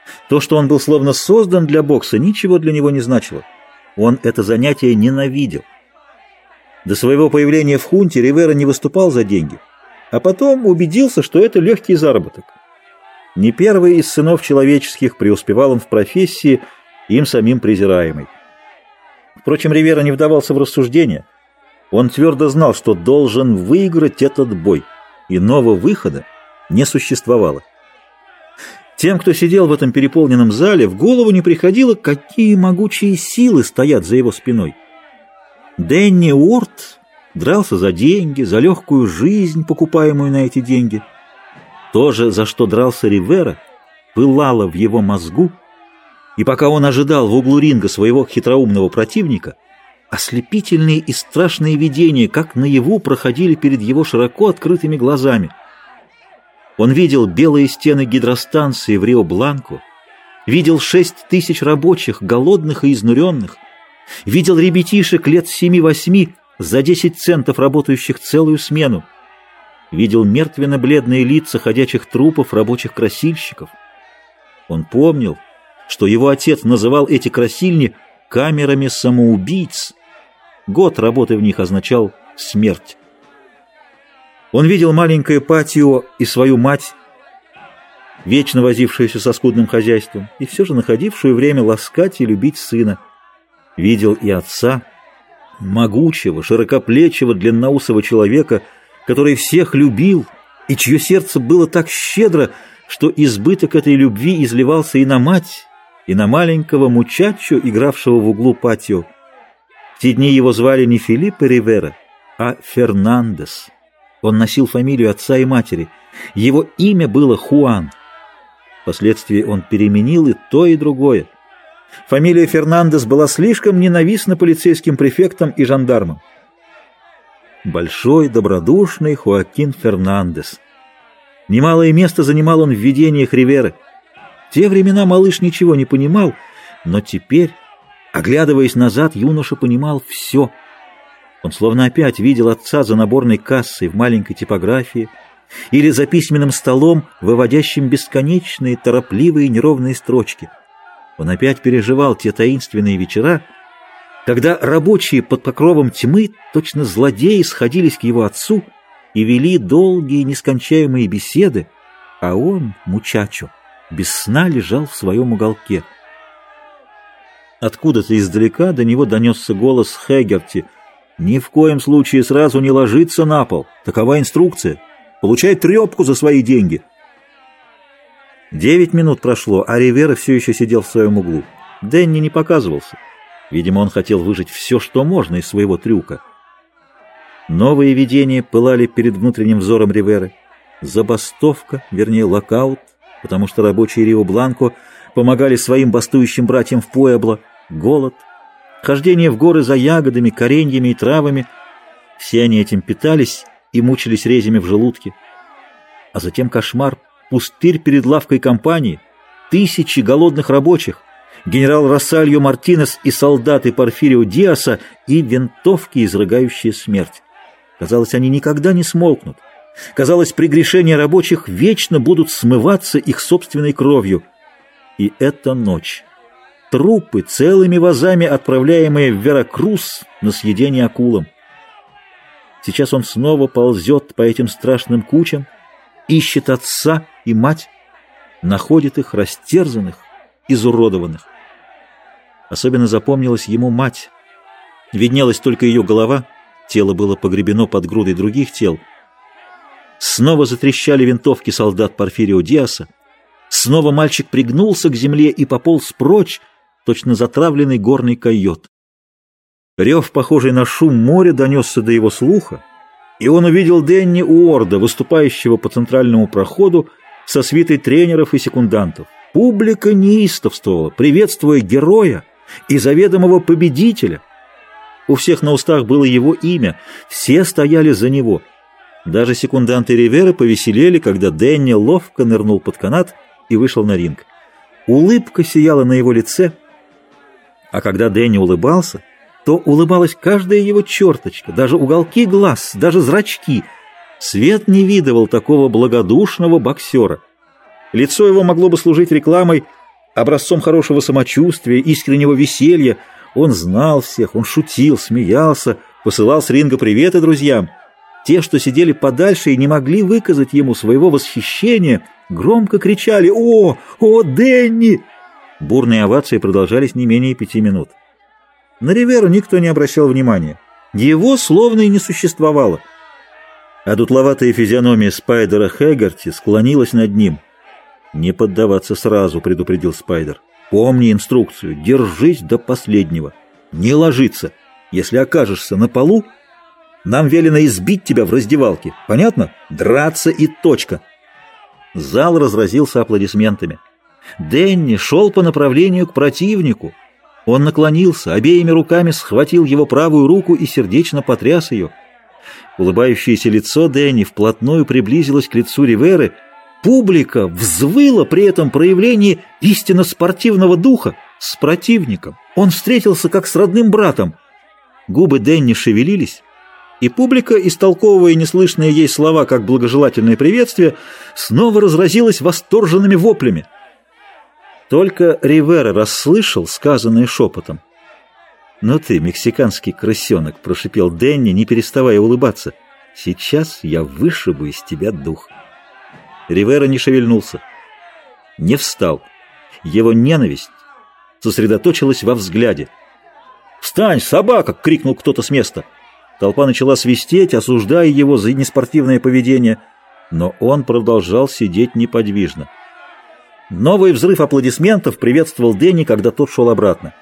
То, что он был словно создан для бокса, ничего для него не значило. Он это занятие ненавидел. До своего появления в хунте Ривера не выступал за деньги, а потом убедился, что это легкий заработок. Не первый из сынов человеческих преуспевал он в профессии, им самим презираемой. Впрочем, Ривера не вдавался в рассуждения. Он твердо знал, что должен выиграть этот бой. Иного выхода не существовало. Тем, кто сидел в этом переполненном зале, в голову не приходило, какие могучие силы стоят за его спиной. Дэнни Уорд дрался за деньги, за легкую жизнь, покупаемую на эти деньги. То же, за что дрался Ривера, пылало в его мозгу, и пока он ожидал в углу ринга своего хитроумного противника, ослепительные и страшные видения, как наяву, проходили перед его широко открытыми глазами. Он видел белые стены гидростанции в Рио-Бланко, видел 6000 рабочих, голодных и изнуренных, видел ребятишек лет 7-8 за 10 центов, работающих целую смену, видел мертвенно-бледные лица ходячих трупов рабочих красильщиков. Он помнил, что его отец называл эти красильни камерами самоубийц. Год работы в них означал смерть. Он видел маленькое патио и свою мать, вечно возившуюся со скудным хозяйством, и все же находившую время ласкать и любить сына. Видел и отца, могучего, широкоплечего, длинноусого человека, который всех любил, и чье сердце было так щедро, что избыток этой любви изливался и на мать, и на маленького мучачо, игравшего в углу патио. В те дни его звали не Филиппе Ривера, а Фернандес. Он носил фамилию отца и матери. Его имя было Хуан. Впоследствии он переменил и то, и другое. Фамилия Фернандес была слишком ненавистна полицейским префектам и жандармам. Большой, добродушный Хоакин Фернандес. Немалое место занимал он в видениях Риверы. В те времена малыш ничего не понимал, но теперь, оглядываясь назад, юноша понимал все. Он словно опять видел отца за наборной кассой в маленькой типографии или за письменным столом, выводящим бесконечные, торопливые, неровные строчки. Он опять переживал те таинственные вечера, когда рабочие под покровом тьмы, точно злодеи, сходились к его отцу и вели долгие, нескончаемые беседы, а он, мучачо, без сна лежал в своем уголке. Откуда-то издалека до него донесся голос Хэггерти: «Ни в коем случае сразу не ложиться на пол. Такова инструкция. Получай трепку за свои деньги». 9 минут прошло, а Ривера все еще сидел в своем углу. Дэнни не показывался. Видимо, он хотел выжать все, что можно из своего трюка. Новые видения пылали перед внутренним взором Риверы. Забастовка, вернее локаут, потому что рабочие Рио-Бланко помогали своим бастующим братьям в Пуэбло, голод, хождение в горы за ягодами, кореньями и травами. Все они этим питались и мучились резями в желудке. А затем кошмар, пустырь перед лавкой компании, тысячи голодных рабочих, генерал Росальо Мартинес и солдаты Порфирио Диаса и винтовки, изрыгающие смерть. Казалось, они никогда не смолкнут. Казалось, прегрешения рабочих вечно будут смываться их собственной кровью. И эта ночь. Трупы, целыми вазами отправляемые в Веракрус на съедение акулам. Сейчас он снова ползет по этим страшным кучам, ищет отца и мать, находит их растерзанных, изуродованных. Особенно запомнилась ему мать. Виднелась только ее голова, тело было погребено под грудой других тел. Снова затрещали винтовки солдат Порфирио Диаса. Снова мальчик пригнулся к земле и пополз прочь, точно затравленный горный койот. Рев, похожий на шум моря, донесся до его слуха, и он увидел Дэнни Уорда, выступающего по центральному проходу со свитой тренеров и секундантов. Публика неистовствовала, приветствуя героя и заведомого победителя. У всех на устах было его имя, все стояли за него. Даже секунданты Риверы повеселели, когда Дэнни ловко нырнул под канат и вышел на ринг. Улыбка сияла на его лице, а когда Дэнни улыбался, то улыбалась каждая его черточка, даже уголки глаз, даже зрачки. Свет не видывал такого благодушного боксера. Лицо его могло бы служить рекламой образцом хорошего самочувствия, искреннего веселья. Он знал всех, он шутил, смеялся, посылал с ринга приветы друзьям. Те, что сидели подальше и не могли выказать ему своего восхищения, громко кричали: «О, о, Дэнни!» Бурные овации продолжались не менее 5 минут. На Риверу никто не обращал внимания. Его словно и не существовало. А дутловатая физиономия Спайдера Хэггерти склонилась над ним. «Не поддаваться сразу», — предупредил Спайдер. «Помни инструкцию, держись до последнего. Не ложиться. Если окажешься на полу, нам велено избить тебя в раздевалке. Понятно? Драться и точка». Зал разразился аплодисментами. Дэнни шел по направлению к противнику. Он наклонился, обеими руками схватил его правую руку и сердечно потряс ее. Улыбающееся лицо Дэнни вплотную приблизилось к лицу Риверы. Публика взвыла при этом проявлении истинно спортивного духа с противником. Он встретился как с родным братом. Губы Дэнни шевелились, и публика, истолковывая неслышные ей слова как благожелательное приветствие, снова разразилась восторженными воплями. Только Ривера расслышал сказанное шепотом. «Ну ты, мексиканский крысенок», — прошипел Дэнни, не переставая улыбаться. «Сейчас я вышибу из тебя дух». Ривера не шевельнулся, не встал. Его ненависть сосредоточилась во взгляде. «Встань, собака!» — крикнул кто-то с места. Толпа начала свистеть, осуждая его за неспортивное поведение, но он продолжал сидеть неподвижно. Новый взрыв аплодисментов приветствовал Дэнни, когда тот шел обратно.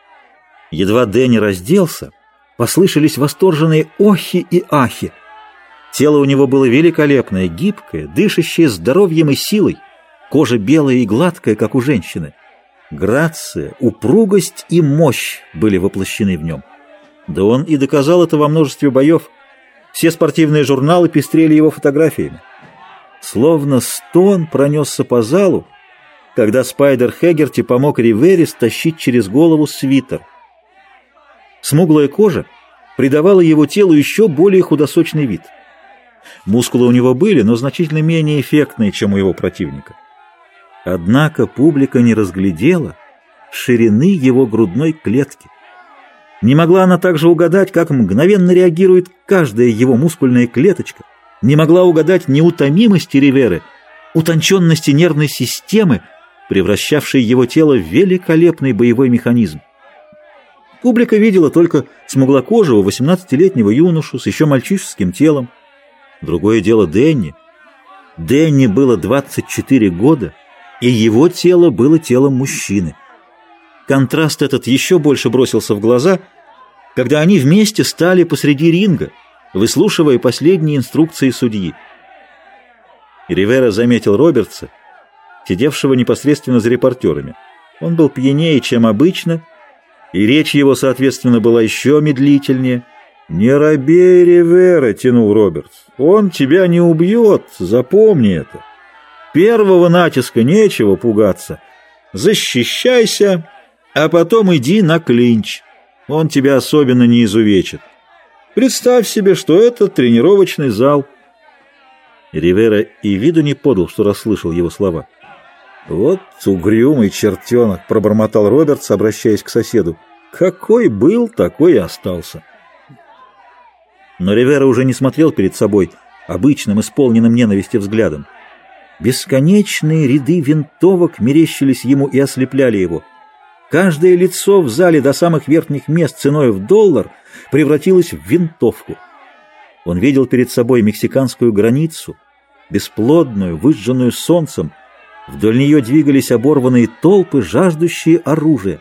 Едва Дэнни разделся, послышались восторженные охи и ахи. Тело у него было великолепное, гибкое, дышащее здоровьем и силой, кожа белая и гладкая, как у женщины. Грация, упругость и мощь были воплощены в нем. Да он и доказал это во множестве боев. Все спортивные журналы пестрели его фотографиями. Словно стон пронесся по залу, когда Спайдер Хэггерти помог Ривере стащить через голову свитер. Смуглая кожа придавала его телу еще более худосочный вид. Мускулы у него были, но значительно менее эффектные, чем у его противника. Однако публика не разглядела ширины его грудной клетки. Не могла она также угадать, как мгновенно реагирует каждая его мускульная клеточка, не могла угадать неутомимости Риверы, утонченности нервной системы, превращавшей его тело в великолепный боевой механизм. Публика видела только смуглокожего 18-летнего юношу с еще мальчишеским телом. Другое дело Дэнни. Дэнни было 24 года, и его тело было телом мужчины. Контраст этот еще больше бросился в глаза, когда они вместе стали посреди ринга, выслушивая последние инструкции судьи. Ривера заметил Робертса, сидевшего непосредственно за репортерами. Он был пьянее, чем обычно, и речь его, соответственно, была еще медлительнее. «Не робей, Ривера», — тянул Робертс. «Он тебя не убьет, запомни это. Первого натиска нечего пугаться. Защищайся, а потом иди на клинч. Он тебя особенно не изувечит. Представь себе, что это тренировочный зал». Ривера и виду не подал, что расслышал его слова. «Вот угрюмый чертенок», — пробормотал Робертс, обращаясь к соседу. «Какой был, такой и остался». Но Ривера уже не смотрел перед собой обычным, исполненным ненависти взглядом. Бесконечные ряды винтовок мерещились ему и ослепляли его. Каждое лицо в зале до самых верхних мест ценой в $1 превратилось в винтовку. Он видел перед собой мексиканскую границу, бесплодную, выжженную солнцем. Вдоль нее двигались оборванные толпы, жаждущие оружия.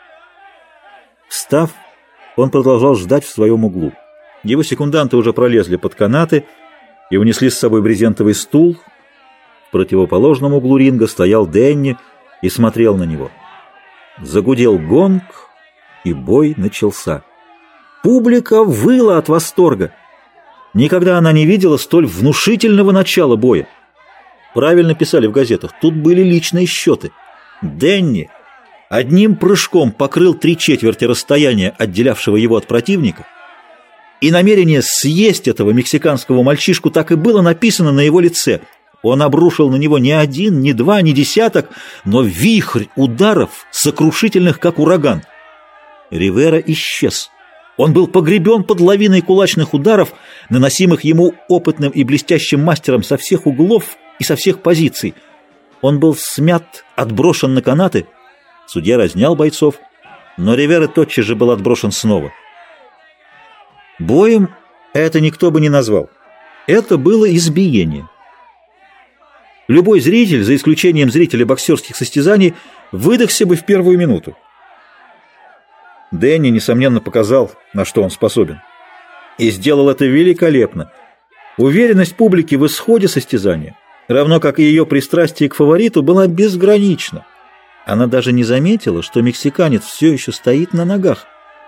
Встав, он продолжал ждать в своем углу. Его секунданты уже пролезли под канаты и унесли с собой брезентовый стул. В противоположном углу ринга стоял Дэнни и смотрел на него. Загудел гонг, и бой начался. Публика выла от восторга. Никогда она не видела столь внушительного начала боя. Правильно писали в газетах, тут были личные счеты. Дэнни одним прыжком покрыл 3/4 расстояния, отделявшего его от противника, и намерение съесть этого мексиканского мальчишку так и было написано на его лице. Он обрушил на него не один, не два, не десяток, но вихрь ударов, сокрушительных, как ураган. Ривера исчез. Он был погребен под лавиной кулачных ударов, наносимых ему опытным и блестящим мастером со всех углов и со всех позиций. Он был смят, отброшен на канаты. Судья разнял бойцов, но Ривера тотчас же был отброшен снова. Боем это никто бы не назвал. Это было избиение. Любой зритель, за исключением зрителя боксерских состязаний, выдохся бы в первую минуту. Дэнни, несомненно, показал, на что он способен. И сделал это великолепно. Уверенность публики в исходе состязания, равно как и ее пристрастие к фавориту, была безгранична. Она даже не заметила, что мексиканец все еще стоит на ногах.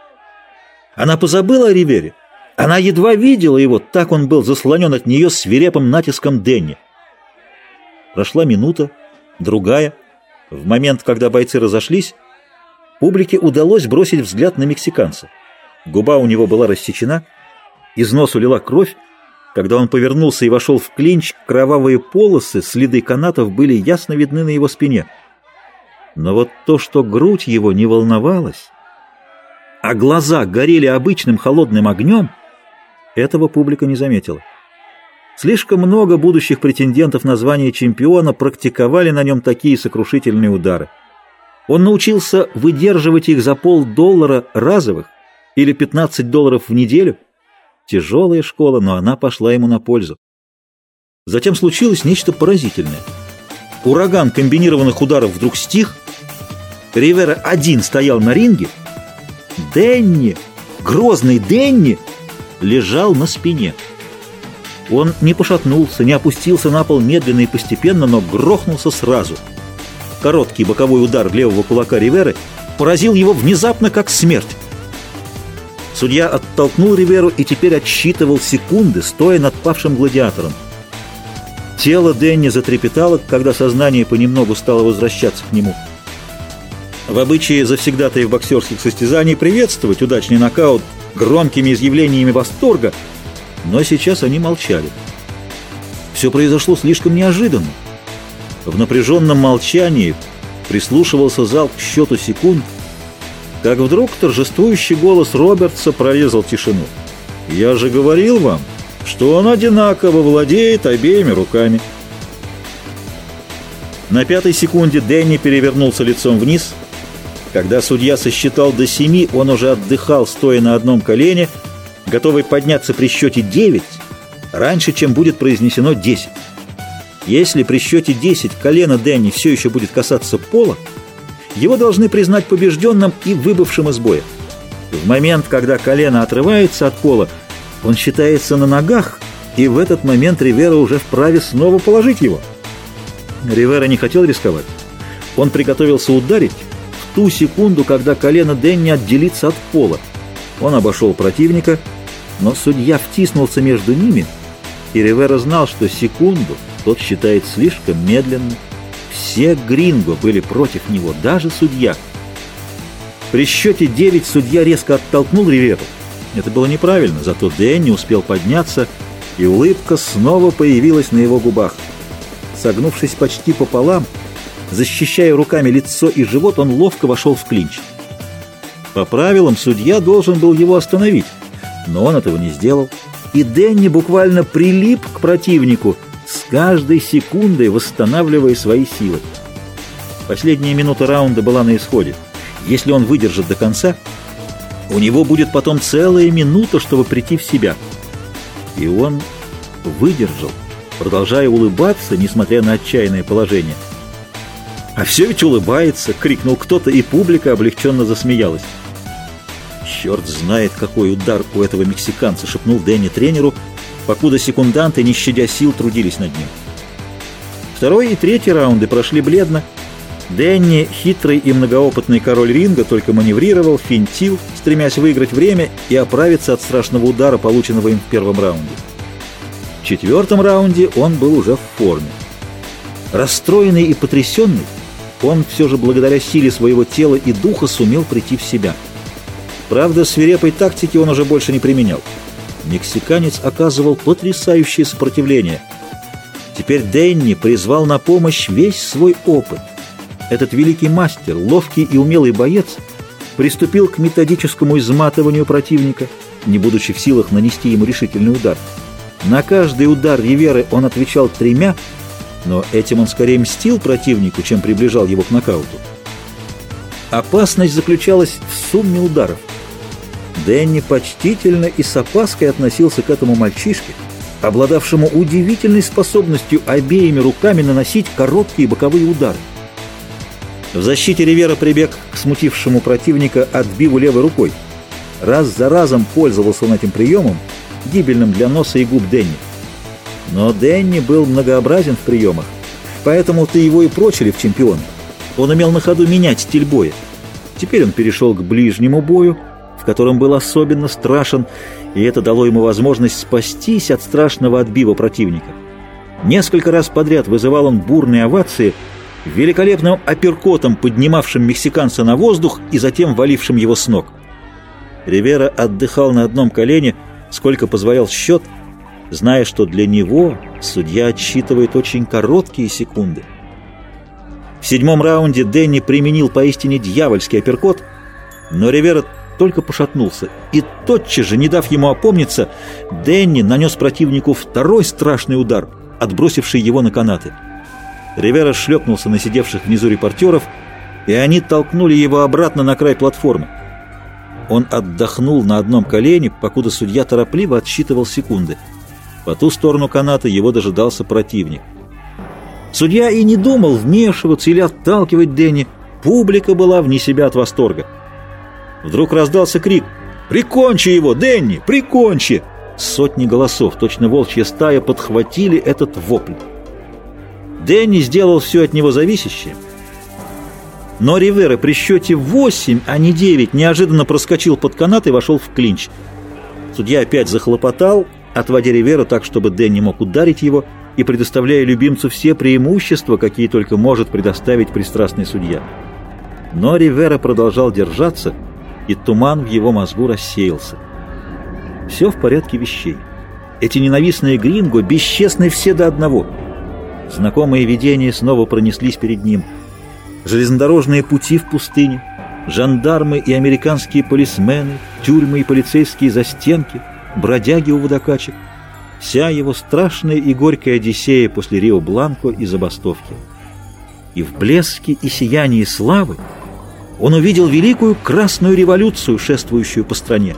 Она позабыла о Ривере. Она едва видела его, так он был заслонен от нее свирепым натиском Дэнни. Прошла минута, другая. В момент, когда бойцы разошлись, публике удалось бросить взгляд на мексиканца. Губа у него была рассечена, из носа лила кровь. Когда он повернулся и вошел в клинч, кровавые полосы, следы канатов были ясно видны на его спине. Но вот то, что грудь его не волновалась, а глаза горели обычным холодным огнем, этого публика не заметила. Слишком много будущих претендентов на звание чемпиона практиковали на нем такие сокрушительные удары. Он научился выдерживать их за $5 разовых или $15 в неделю. Тяжелая школа, но она пошла ему на пользу. Затем случилось нечто поразительное. Ураган комбинированных ударов вдруг стих. Ривера один стоял на ринге. Дэнни, грозный Дэнни, лежал на спине. Он не пошатнулся, не опустился на пол медленно и постепенно, но грохнулся сразу. Короткий боковой удар левого кулака Риверы поразил его внезапно, как смерть. Судья оттолкнул Риверу и теперь отсчитывал секунды, стоя над павшим гладиатором. Тело Дэнни затрепетало, когда сознание понемногу стало возвращаться к нему. В обычае завсегдатаев боксерских состязаний приветствовать удачный нокаут громкими изъявлениями восторга, но сейчас они молчали. Все произошло слишком неожиданно. В напряженном молчании прислушивался зал к счету секунд, как вдруг торжествующий голос Робертса прорезал тишину. «Я же говорил вам, что он одинаково владеет обеими руками». На 5-й секунде Дэнни перевернулся лицом вниз. Когда судья сосчитал до 7, он уже отдыхал, стоя на одном колене, готовый подняться при счете 9, раньше, чем будет произнесено 10. Если при счете 10 колено Дэнни все еще будет касаться пола, его должны признать побежденным и выбывшим из боя. В момент, когда колено отрывается от пола, он считается на ногах, и в этот момент Ривера уже вправе снова положить его. Ривера не хотел рисковать. Он приготовился ударить в ту секунду, когда колено Дэнни отделится от пола. Он обошел противника, но судья втиснулся между ними, и Ривера знал, что секунду тот считает слишком медленно. Все гринго были против него, даже судья. При счете 9 судья резко оттолкнул Риверу. Это было неправильно, зато Дэнни успел подняться, и улыбка снова появилась на его губах. Согнувшись почти пополам, защищая руками лицо и живот, он ловко вошел в клинч. По правилам судья должен был его остановить, но он этого не сделал, и Дэнни буквально прилип к противнику, с каждой секундой восстанавливая свои силы. Последняя минута раунда была на исходе. Если он выдержит до конца, у него будет потом целая минута, чтобы прийти в себя. И он выдержал, продолжая улыбаться, несмотря на отчаянное положение. «А все ведь улыбается!» — крикнул кто-то, и публика облегченно засмеялась. «Черт знает, какой удар у этого мексиканца!» — шепнул Дэнни тренеру, покуда секунданты, не щадя сил, трудились над ним. 2-й и 3-й раунды прошли бледно. Дэнни, хитрый и многоопытный король ринга, только маневрировал, финтил, стремясь выиграть время и оправиться от страшного удара, полученного им в 1-м раунде. В 4-м раунде он был уже в форме. Расстроенный и потрясенный, он все же благодаря силе своего тела и духа сумел прийти в себя. Правда, свирепой тактики он уже больше не применял. Мексиканец оказывал потрясающее сопротивление. Теперь Дэнни призвал на помощь весь свой опыт. Этот великий мастер, ловкий и умелый боец, приступил к методическому изматыванию противника, не будучи в силах нанести ему решительный удар. На каждый удар Риверы он отвечал 3, но этим он скорее мстил противнику, чем приближал его к нокауту. Опасность заключалась в сумме ударов. Дэнни почтительно и с опаской относился к этому мальчишке, обладавшему удивительной способностью обеими руками наносить короткие боковые удары. В защите Ривера прибег к смутившему противника отбиву левой рукой. Раз за разом пользовался он этим приемом, гибельным для носа и губ Дэнни. Но Дэнни был многообразен в приемах, поэтому-то его и прочили в чемпион. Он умел на ходу менять стиль боя. Теперь он перешел к ближнему бою, в котором был особенно страшен, и это дало ему возможность спастись от страшного отбива противника. Несколько раз подряд вызывал он бурные овации, великолепным апперкотом, поднимавшим мексиканца на воздух и затем валившим его с ног. Ривера отдыхал на одном колене, сколько позволял счет, зная, что для него судья отсчитывает очень короткие секунды. В 7-м раунде Дэнни применил поистине дьявольский апперкот, но Ривера только пошатнулся, и тотчас же, не дав ему опомниться, Дэнни нанес противнику второй страшный удар, отбросивший его на канаты. Ривера шлепнулся на сидевших внизу репортеров, и они толкнули его обратно на край платформы. Он отдохнул на одном колене, покуда судья торопливо отсчитывал секунды. По ту сторону каната его дожидался противник. Судья и не думал вмешиваться или отталкивать Дэнни. Публика была вне себя от восторга. Вдруг раздался крик: «Прикончи его, Дэнни! Прикончи!» Сотни голосов, точно волчья стая, подхватили этот вопль. Дэнни сделал все от него зависящее. Но Ривера при счете 8, а не 9, неожиданно проскочил под канат и вошел в клинч. Судья опять захлопотал, отводя Ривера так, чтобы Дэнни мог ударить его, и предоставляя любимцу все преимущества, какие только может предоставить пристрастный судья. Но Ривера продолжал держаться, и туман в его мозгу рассеялся. Все в порядке вещей. Эти ненавистные гринго бесчестны все до одного. Знакомые видения снова пронеслись перед ним. Железнодорожные пути в пустыне, жандармы и американские полисмены, тюрьмы и полицейские застенки, бродяги у водокачек. Вся его страшная и горькая Одиссея после Рио-Бланко и забастовки. И в блеске и сиянии славы он увидел великую красную революцию, шествующую по стране.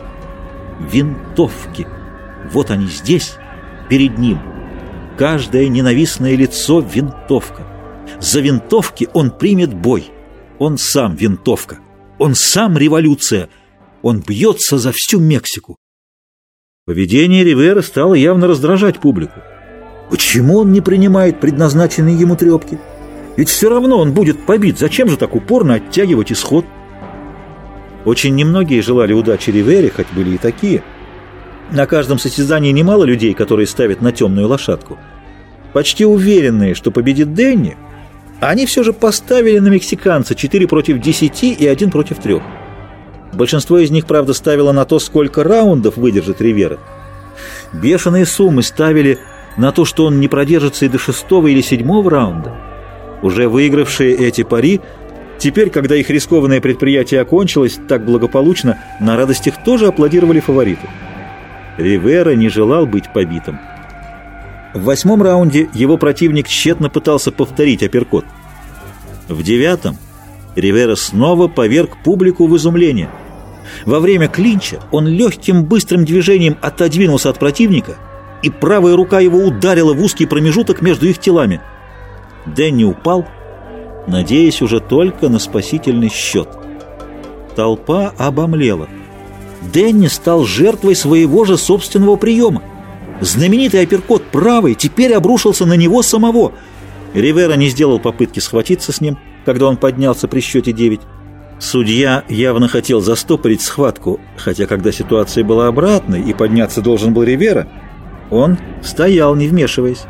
Винтовки. Вот они здесь, перед ним. Каждое ненавистное лицо — винтовка. За винтовки он примет бой. Он сам винтовка. Он сам революция. Он бьется за всю Мексику. Поведение Ривера стало явно раздражать публику. Почему он не принимает предназначенные ему трепки? Ведь все равно он будет побит. Зачем же так упорно оттягивать исход? Очень немногие желали удачи Ривере, хоть были и такие. На каждом состязании немало людей, которые ставят на темную лошадку. Почти уверенные, что победит Дэнни, они все же поставили на мексиканца 4 против 10 и 1 против 3. Большинство из них, правда, ставило на то, сколько раундов выдержит Ривера. Бешеные суммы ставили на то, что он не продержится и до 6-го или 7-го раунда. Уже выигравшие эти пари, теперь, когда их рискованное предприятие окончилось так благополучно, на радостях тоже аплодировали фавориту. Ривера не желал быть побитым. В 8-м раунде его противник тщетно пытался повторить апперкот. В 9-м Ривера снова поверг публику в изумление. Во время клинча он легким быстрым движением отодвинулся от противника, и правая рука его ударила в узкий промежуток между их телами. Дэнни упал, надеясь уже только на спасительный счет. Толпа обомлела. Дэнни стал жертвой своего же собственного приема. Знаменитый апперкот правой теперь обрушился на него самого. Ривера не сделал попытки схватиться с ним, когда он поднялся при счете 9. Судья явно хотел застопорить схватку, хотя когда ситуация была обратной и подняться должен был Ривера, он стоял, не вмешиваясь.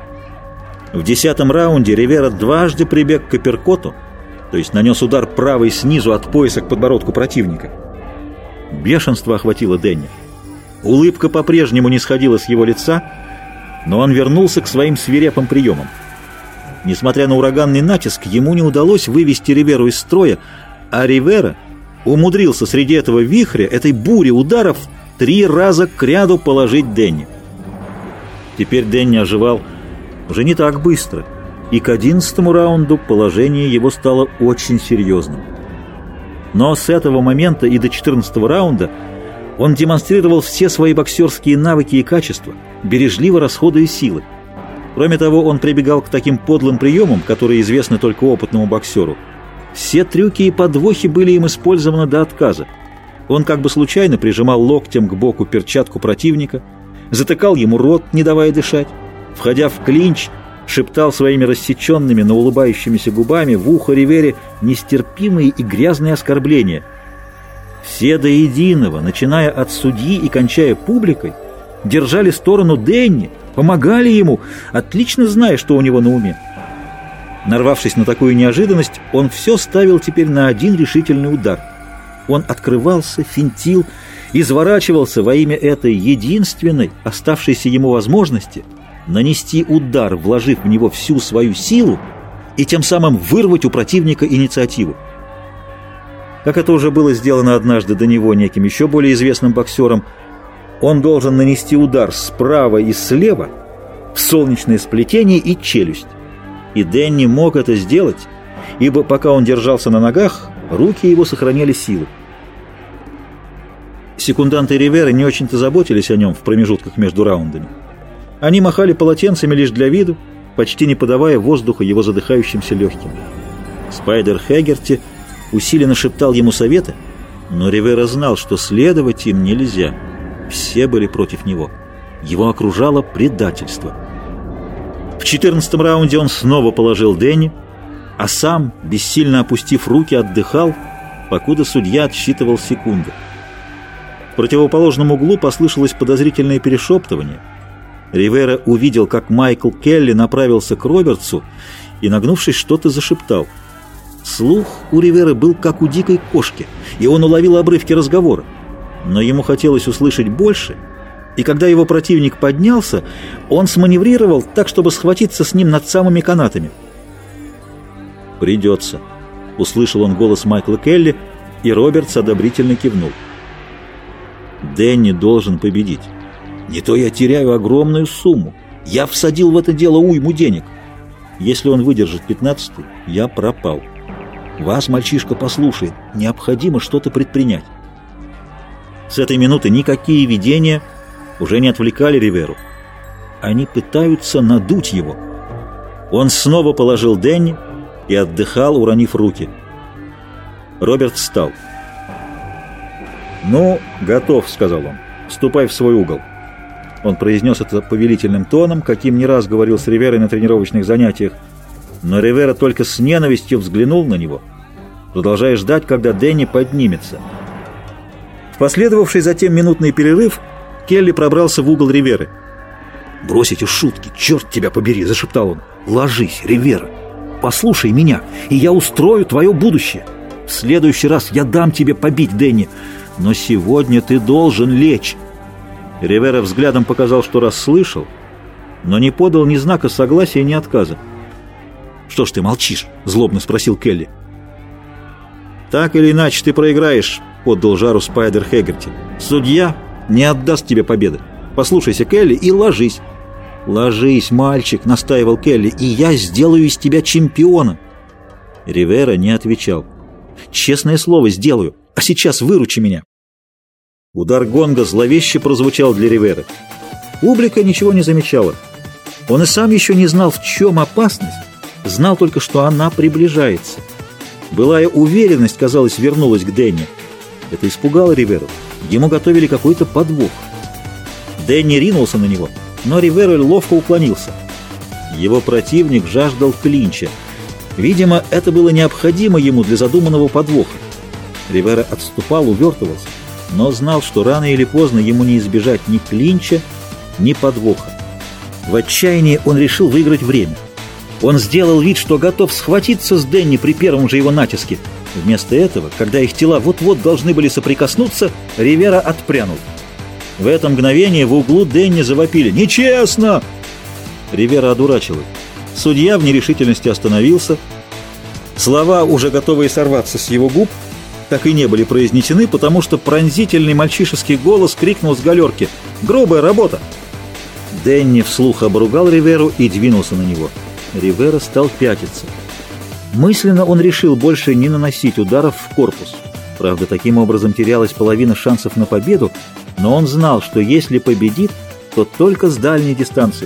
В 10-м раунде Ривера дважды прибег к апперкоту, то есть нанес удар правой снизу от пояса к подбородку противника. Бешенство охватило Дэнни. Улыбка по-прежнему не сходила с его лица, но он вернулся к своим свирепым приемам. Несмотря на ураганный натиск, ему не удалось вывести Риверу из строя, а Ривера умудрился среди этого вихря, этой бури ударов, 3 раза кряду положить Дэнни. Теперь Дэнни оживал уже не так быстро, и к 11-му раунду положение его стало очень серьезным. Но с этого момента и до 14-го раунда он демонстрировал все свои боксерские навыки и качества, бережливо расходуя силы. Кроме того, он прибегал к таким подлым приемам, которые известны только опытному боксеру. Все трюки и подвохи были им использованы до отказа. Он как бы случайно прижимал локтем к боку перчатку противника, затыкал ему рот, не давая дышать, входя в клинч, шептал своими рассеченными, но улыбающимися губами в ухо Ривере нестерпимые и грязные оскорбления. Все до единого, начиная от судьи и кончая публикой, держали сторону Дэнни, помогали ему, отлично зная, что у него на уме. Нарвавшись на такую неожиданность, он все ставил теперь на один решительный удар. Он открывался, финтил, изворачивался во имя этой единственной оставшейся ему возможности нанести удар, вложив в него всю свою силу и тем самым вырвать у противника инициативу. Как это уже было сделано однажды до него неким еще более известным боксером, он должен нанести удар справа и слева в солнечное сплетение и челюсть. И Дэнни мог это сделать, ибо пока он держался на ногах, руки его сохраняли силу. Секунданты Риверы не очень-то заботились о нем в промежутках между раундами. Они махали полотенцами лишь для виду, почти не подавая воздуха его задыхающимся легким. Спайдер Хэггерти усиленно шептал ему советы, но Ривера знал, что следовать им нельзя. Все были против него. Его окружало предательство. В 14-м раунде он снова положил Дэнни, а сам, бессильно опустив руки, отдыхал, покуда судья отсчитывал секунды. В противоположном углу послышалось подозрительное перешептывание. Ривера увидел, как Майкл Келли направился к Робертсу и, нагнувшись, что-то зашептал. Слух у Риверы был как у дикой кошки, и он уловил обрывки разговора. Но ему хотелось услышать больше, и когда его противник поднялся, он сманеврировал так, чтобы схватиться с ним над самыми канатами. «Придется», — услышал он голос Майкла Келли, и Робертс одобрительно кивнул. «Дэнни должен победить. Не то я теряю огромную сумму. Я всадил в это дело уйму денег. Если он выдержит 15-й, я пропал. Вас, мальчишка, послушает. Необходимо что-то предпринять». С этой минуты никакие видения уже не отвлекали Риверу. Они пытаются надуть его. Он снова положил Дэнни и отдыхал, уронив руки. Роберт встал. «Ну, готов», — сказал он. «Ступай в свой угол». Он произнес это повелительным тоном, каким не раз говорил с Риверой на тренировочных занятиях, но Ривера только с ненавистью взглянул на него, продолжая ждать, когда Дэнни поднимется. В последовавший затем минутный перерыв Келли пробрался в угол Риверы. «Брось эти шутки, черт тебя побери!» — зашептал он. «Ложись, Ривера! Послушай меня, и я устрою твое будущее! В следующий раз я дам тебе побить Дэнни, но сегодня ты должен лечь!» Ривера взглядом показал, что расслышал, но не подал ни знака согласия, ни отказа. «Что ж ты молчишь?» — злобно спросил Келли. «Так или иначе ты проиграешь», — поддал жару Спайдер Хэггерти. «Судья не отдаст тебе победы. Послушайся, Келли, и ложись». «Ложись, мальчик», — настаивал Келли, — «и я сделаю из тебя чемпиона». Ривера не отвечал. «Честное слово, сделаю. А сейчас выручи меня». Удар гонга зловеще прозвучал для Риверы. Публика ничего не замечала. Он и сам еще не знал, в чем опасность, знал только, что она приближается. Былая уверенность, казалось, вернулась к Дэнни. Это испугало Риверу. Ему готовили какой-то подвох. Дэнни ринулся на него, но Ривера ловко уклонился. Его противник жаждал клинча. Видимо, это было необходимо ему для задуманного подвоха. Ривера отступал, увертывался, но знал, что рано или поздно ему не избежать ни клинча, ни подвоха. В отчаянии он решил выиграть время. Он сделал вид, что готов схватиться с Дэнни при первом же его натиске. Вместо этого, когда их тела вот-вот должны были соприкоснуться, Ривера отпрянул. В это мгновение в углу Дэнни завопили: «Нечестно!» Ривера одурачил их. Судья в нерешительности остановился. Слова, уже готовые сорваться с его губ, так и не были произнесены, потому что пронзительный мальчишеский голос крикнул с галерки: «Грубая работа!». Дэнни вслух обругал Риверу и двинулся на него. Ривера стал пятиться. Мысленно он решил больше не наносить ударов в корпус. Правда, таким образом терялась половина шансов на победу, но он знал, что если победит, то только с дальней дистанции.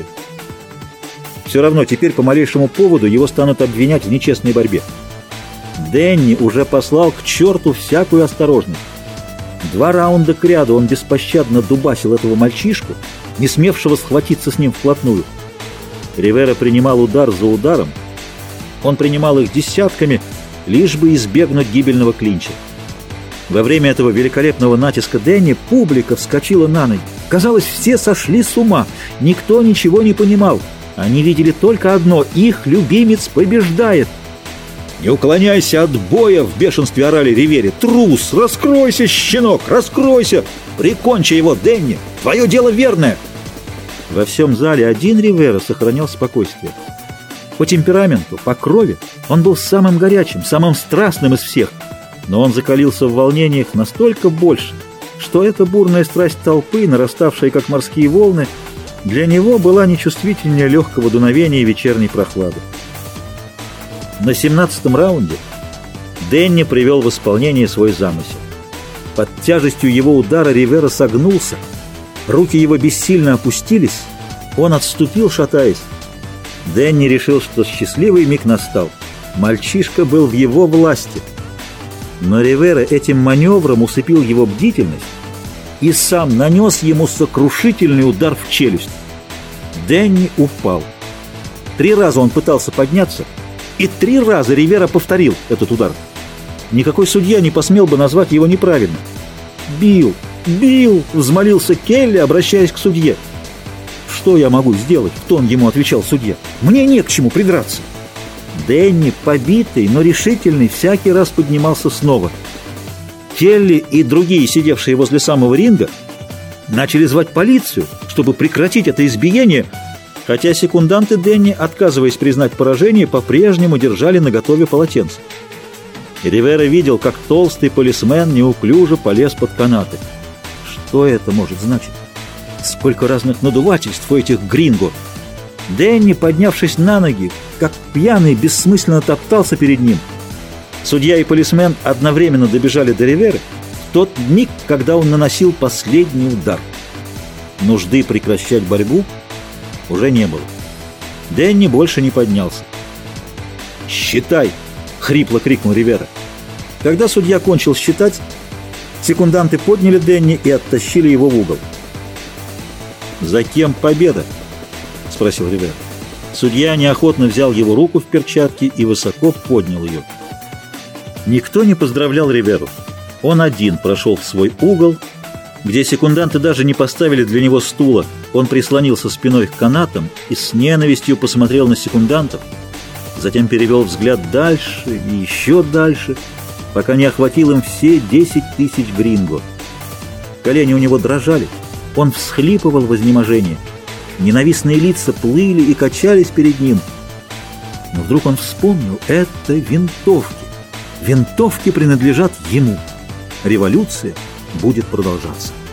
Все равно теперь по малейшему поводу его станут обвинять в нечестной борьбе. Дэнни уже послал к черту всякую осторожность. 2 раунда кряду он беспощадно дубасил этого мальчишку, не смевшего схватиться с ним вплотную. Ривера принимал удар за ударом. Он принимал их десятками, лишь бы избегнуть гибельного клинча. Во время этого великолепного натиска Дэнни публика вскочила на ноги. Казалось, все сошли с ума, никто ничего не понимал. Они видели только одно — их любимец побеждает. «Не уклоняйся от боя!» — в бешенстве орали Ривере. «Трус! Раскройся, щенок! Раскройся! Прикончи его, Дэнни! Твое дело верное!» Во всем зале один Ривера сохранял спокойствие. По темпераменту, по крови он был самым горячим, самым страстным из всех, но он закалился в волнениях настолько больше, что эта бурная страсть толпы, нараставшая как морские волны, для него была нечувствительнее легкого дуновения вечерней прохлады. На 17-м раунде Дэнни привел в исполнение свой замысел. Под тяжестью его удара Ривера согнулся, руки его бессильно опустились, он отступил, шатаясь. Дэнни решил, что счастливый миг настал. Мальчишка был в его власти. Но Ривера этим маневром усыпил его бдительность и сам нанес ему сокрушительный удар в челюсть. Дэнни упал. 3 раза он пытался подняться, и 3 раза Ривера повторил этот удар. Никакой судья не посмел бы назвать его неправильно. «Билл! Билл!» — взмолился Келли, обращаясь к судье. «Что я могу сделать?» — в тон ему отвечал судья. «Мне не к чему придраться». Дэнни, побитый, но решительный, всякий раз поднимался снова. Келли и другие, сидевшие возле самого ринга, начали звать полицию, чтобы прекратить это избиение, хотя секунданты Дэнни, отказываясь признать поражение, по-прежнему держали наготове полотенце. Ривера видел, как толстый полисмен неуклюже полез под канаты. Что это может значить? Сколько разных надувательств у этих гринго! Дэнни, поднявшись на ноги, как пьяный, бессмысленно топтался перед ним. Судья и полисмен одновременно добежали до Риверы в тот миг, когда он наносил последний удар. Нужды прекращать борьбу уже не было. Дэнни больше не поднялся. «Считай!» — хрипло крикнул Ривера. Когда судья кончил считать, секунданты подняли Дэнни и оттащили его в угол. «За кем победа?» — спросил Ривера. Судья неохотно взял его руку в перчатке и высоко поднял ее. Никто не поздравлял Риверу. Он один прошел в свой угол, где секунданты даже не поставили для него стула. Он прислонился спиной к канатам и с ненавистью посмотрел на секундантов, затем перевел взгляд дальше и еще дальше, пока не охватил им все 10 тысяч гринго. Колени у него дрожали, он всхлипывал в изнеможении. Ненавистные лица плыли и качались перед ним. Но вдруг он вспомнил: это винтовки. Винтовки принадлежат ему. Революция будет продолжаться.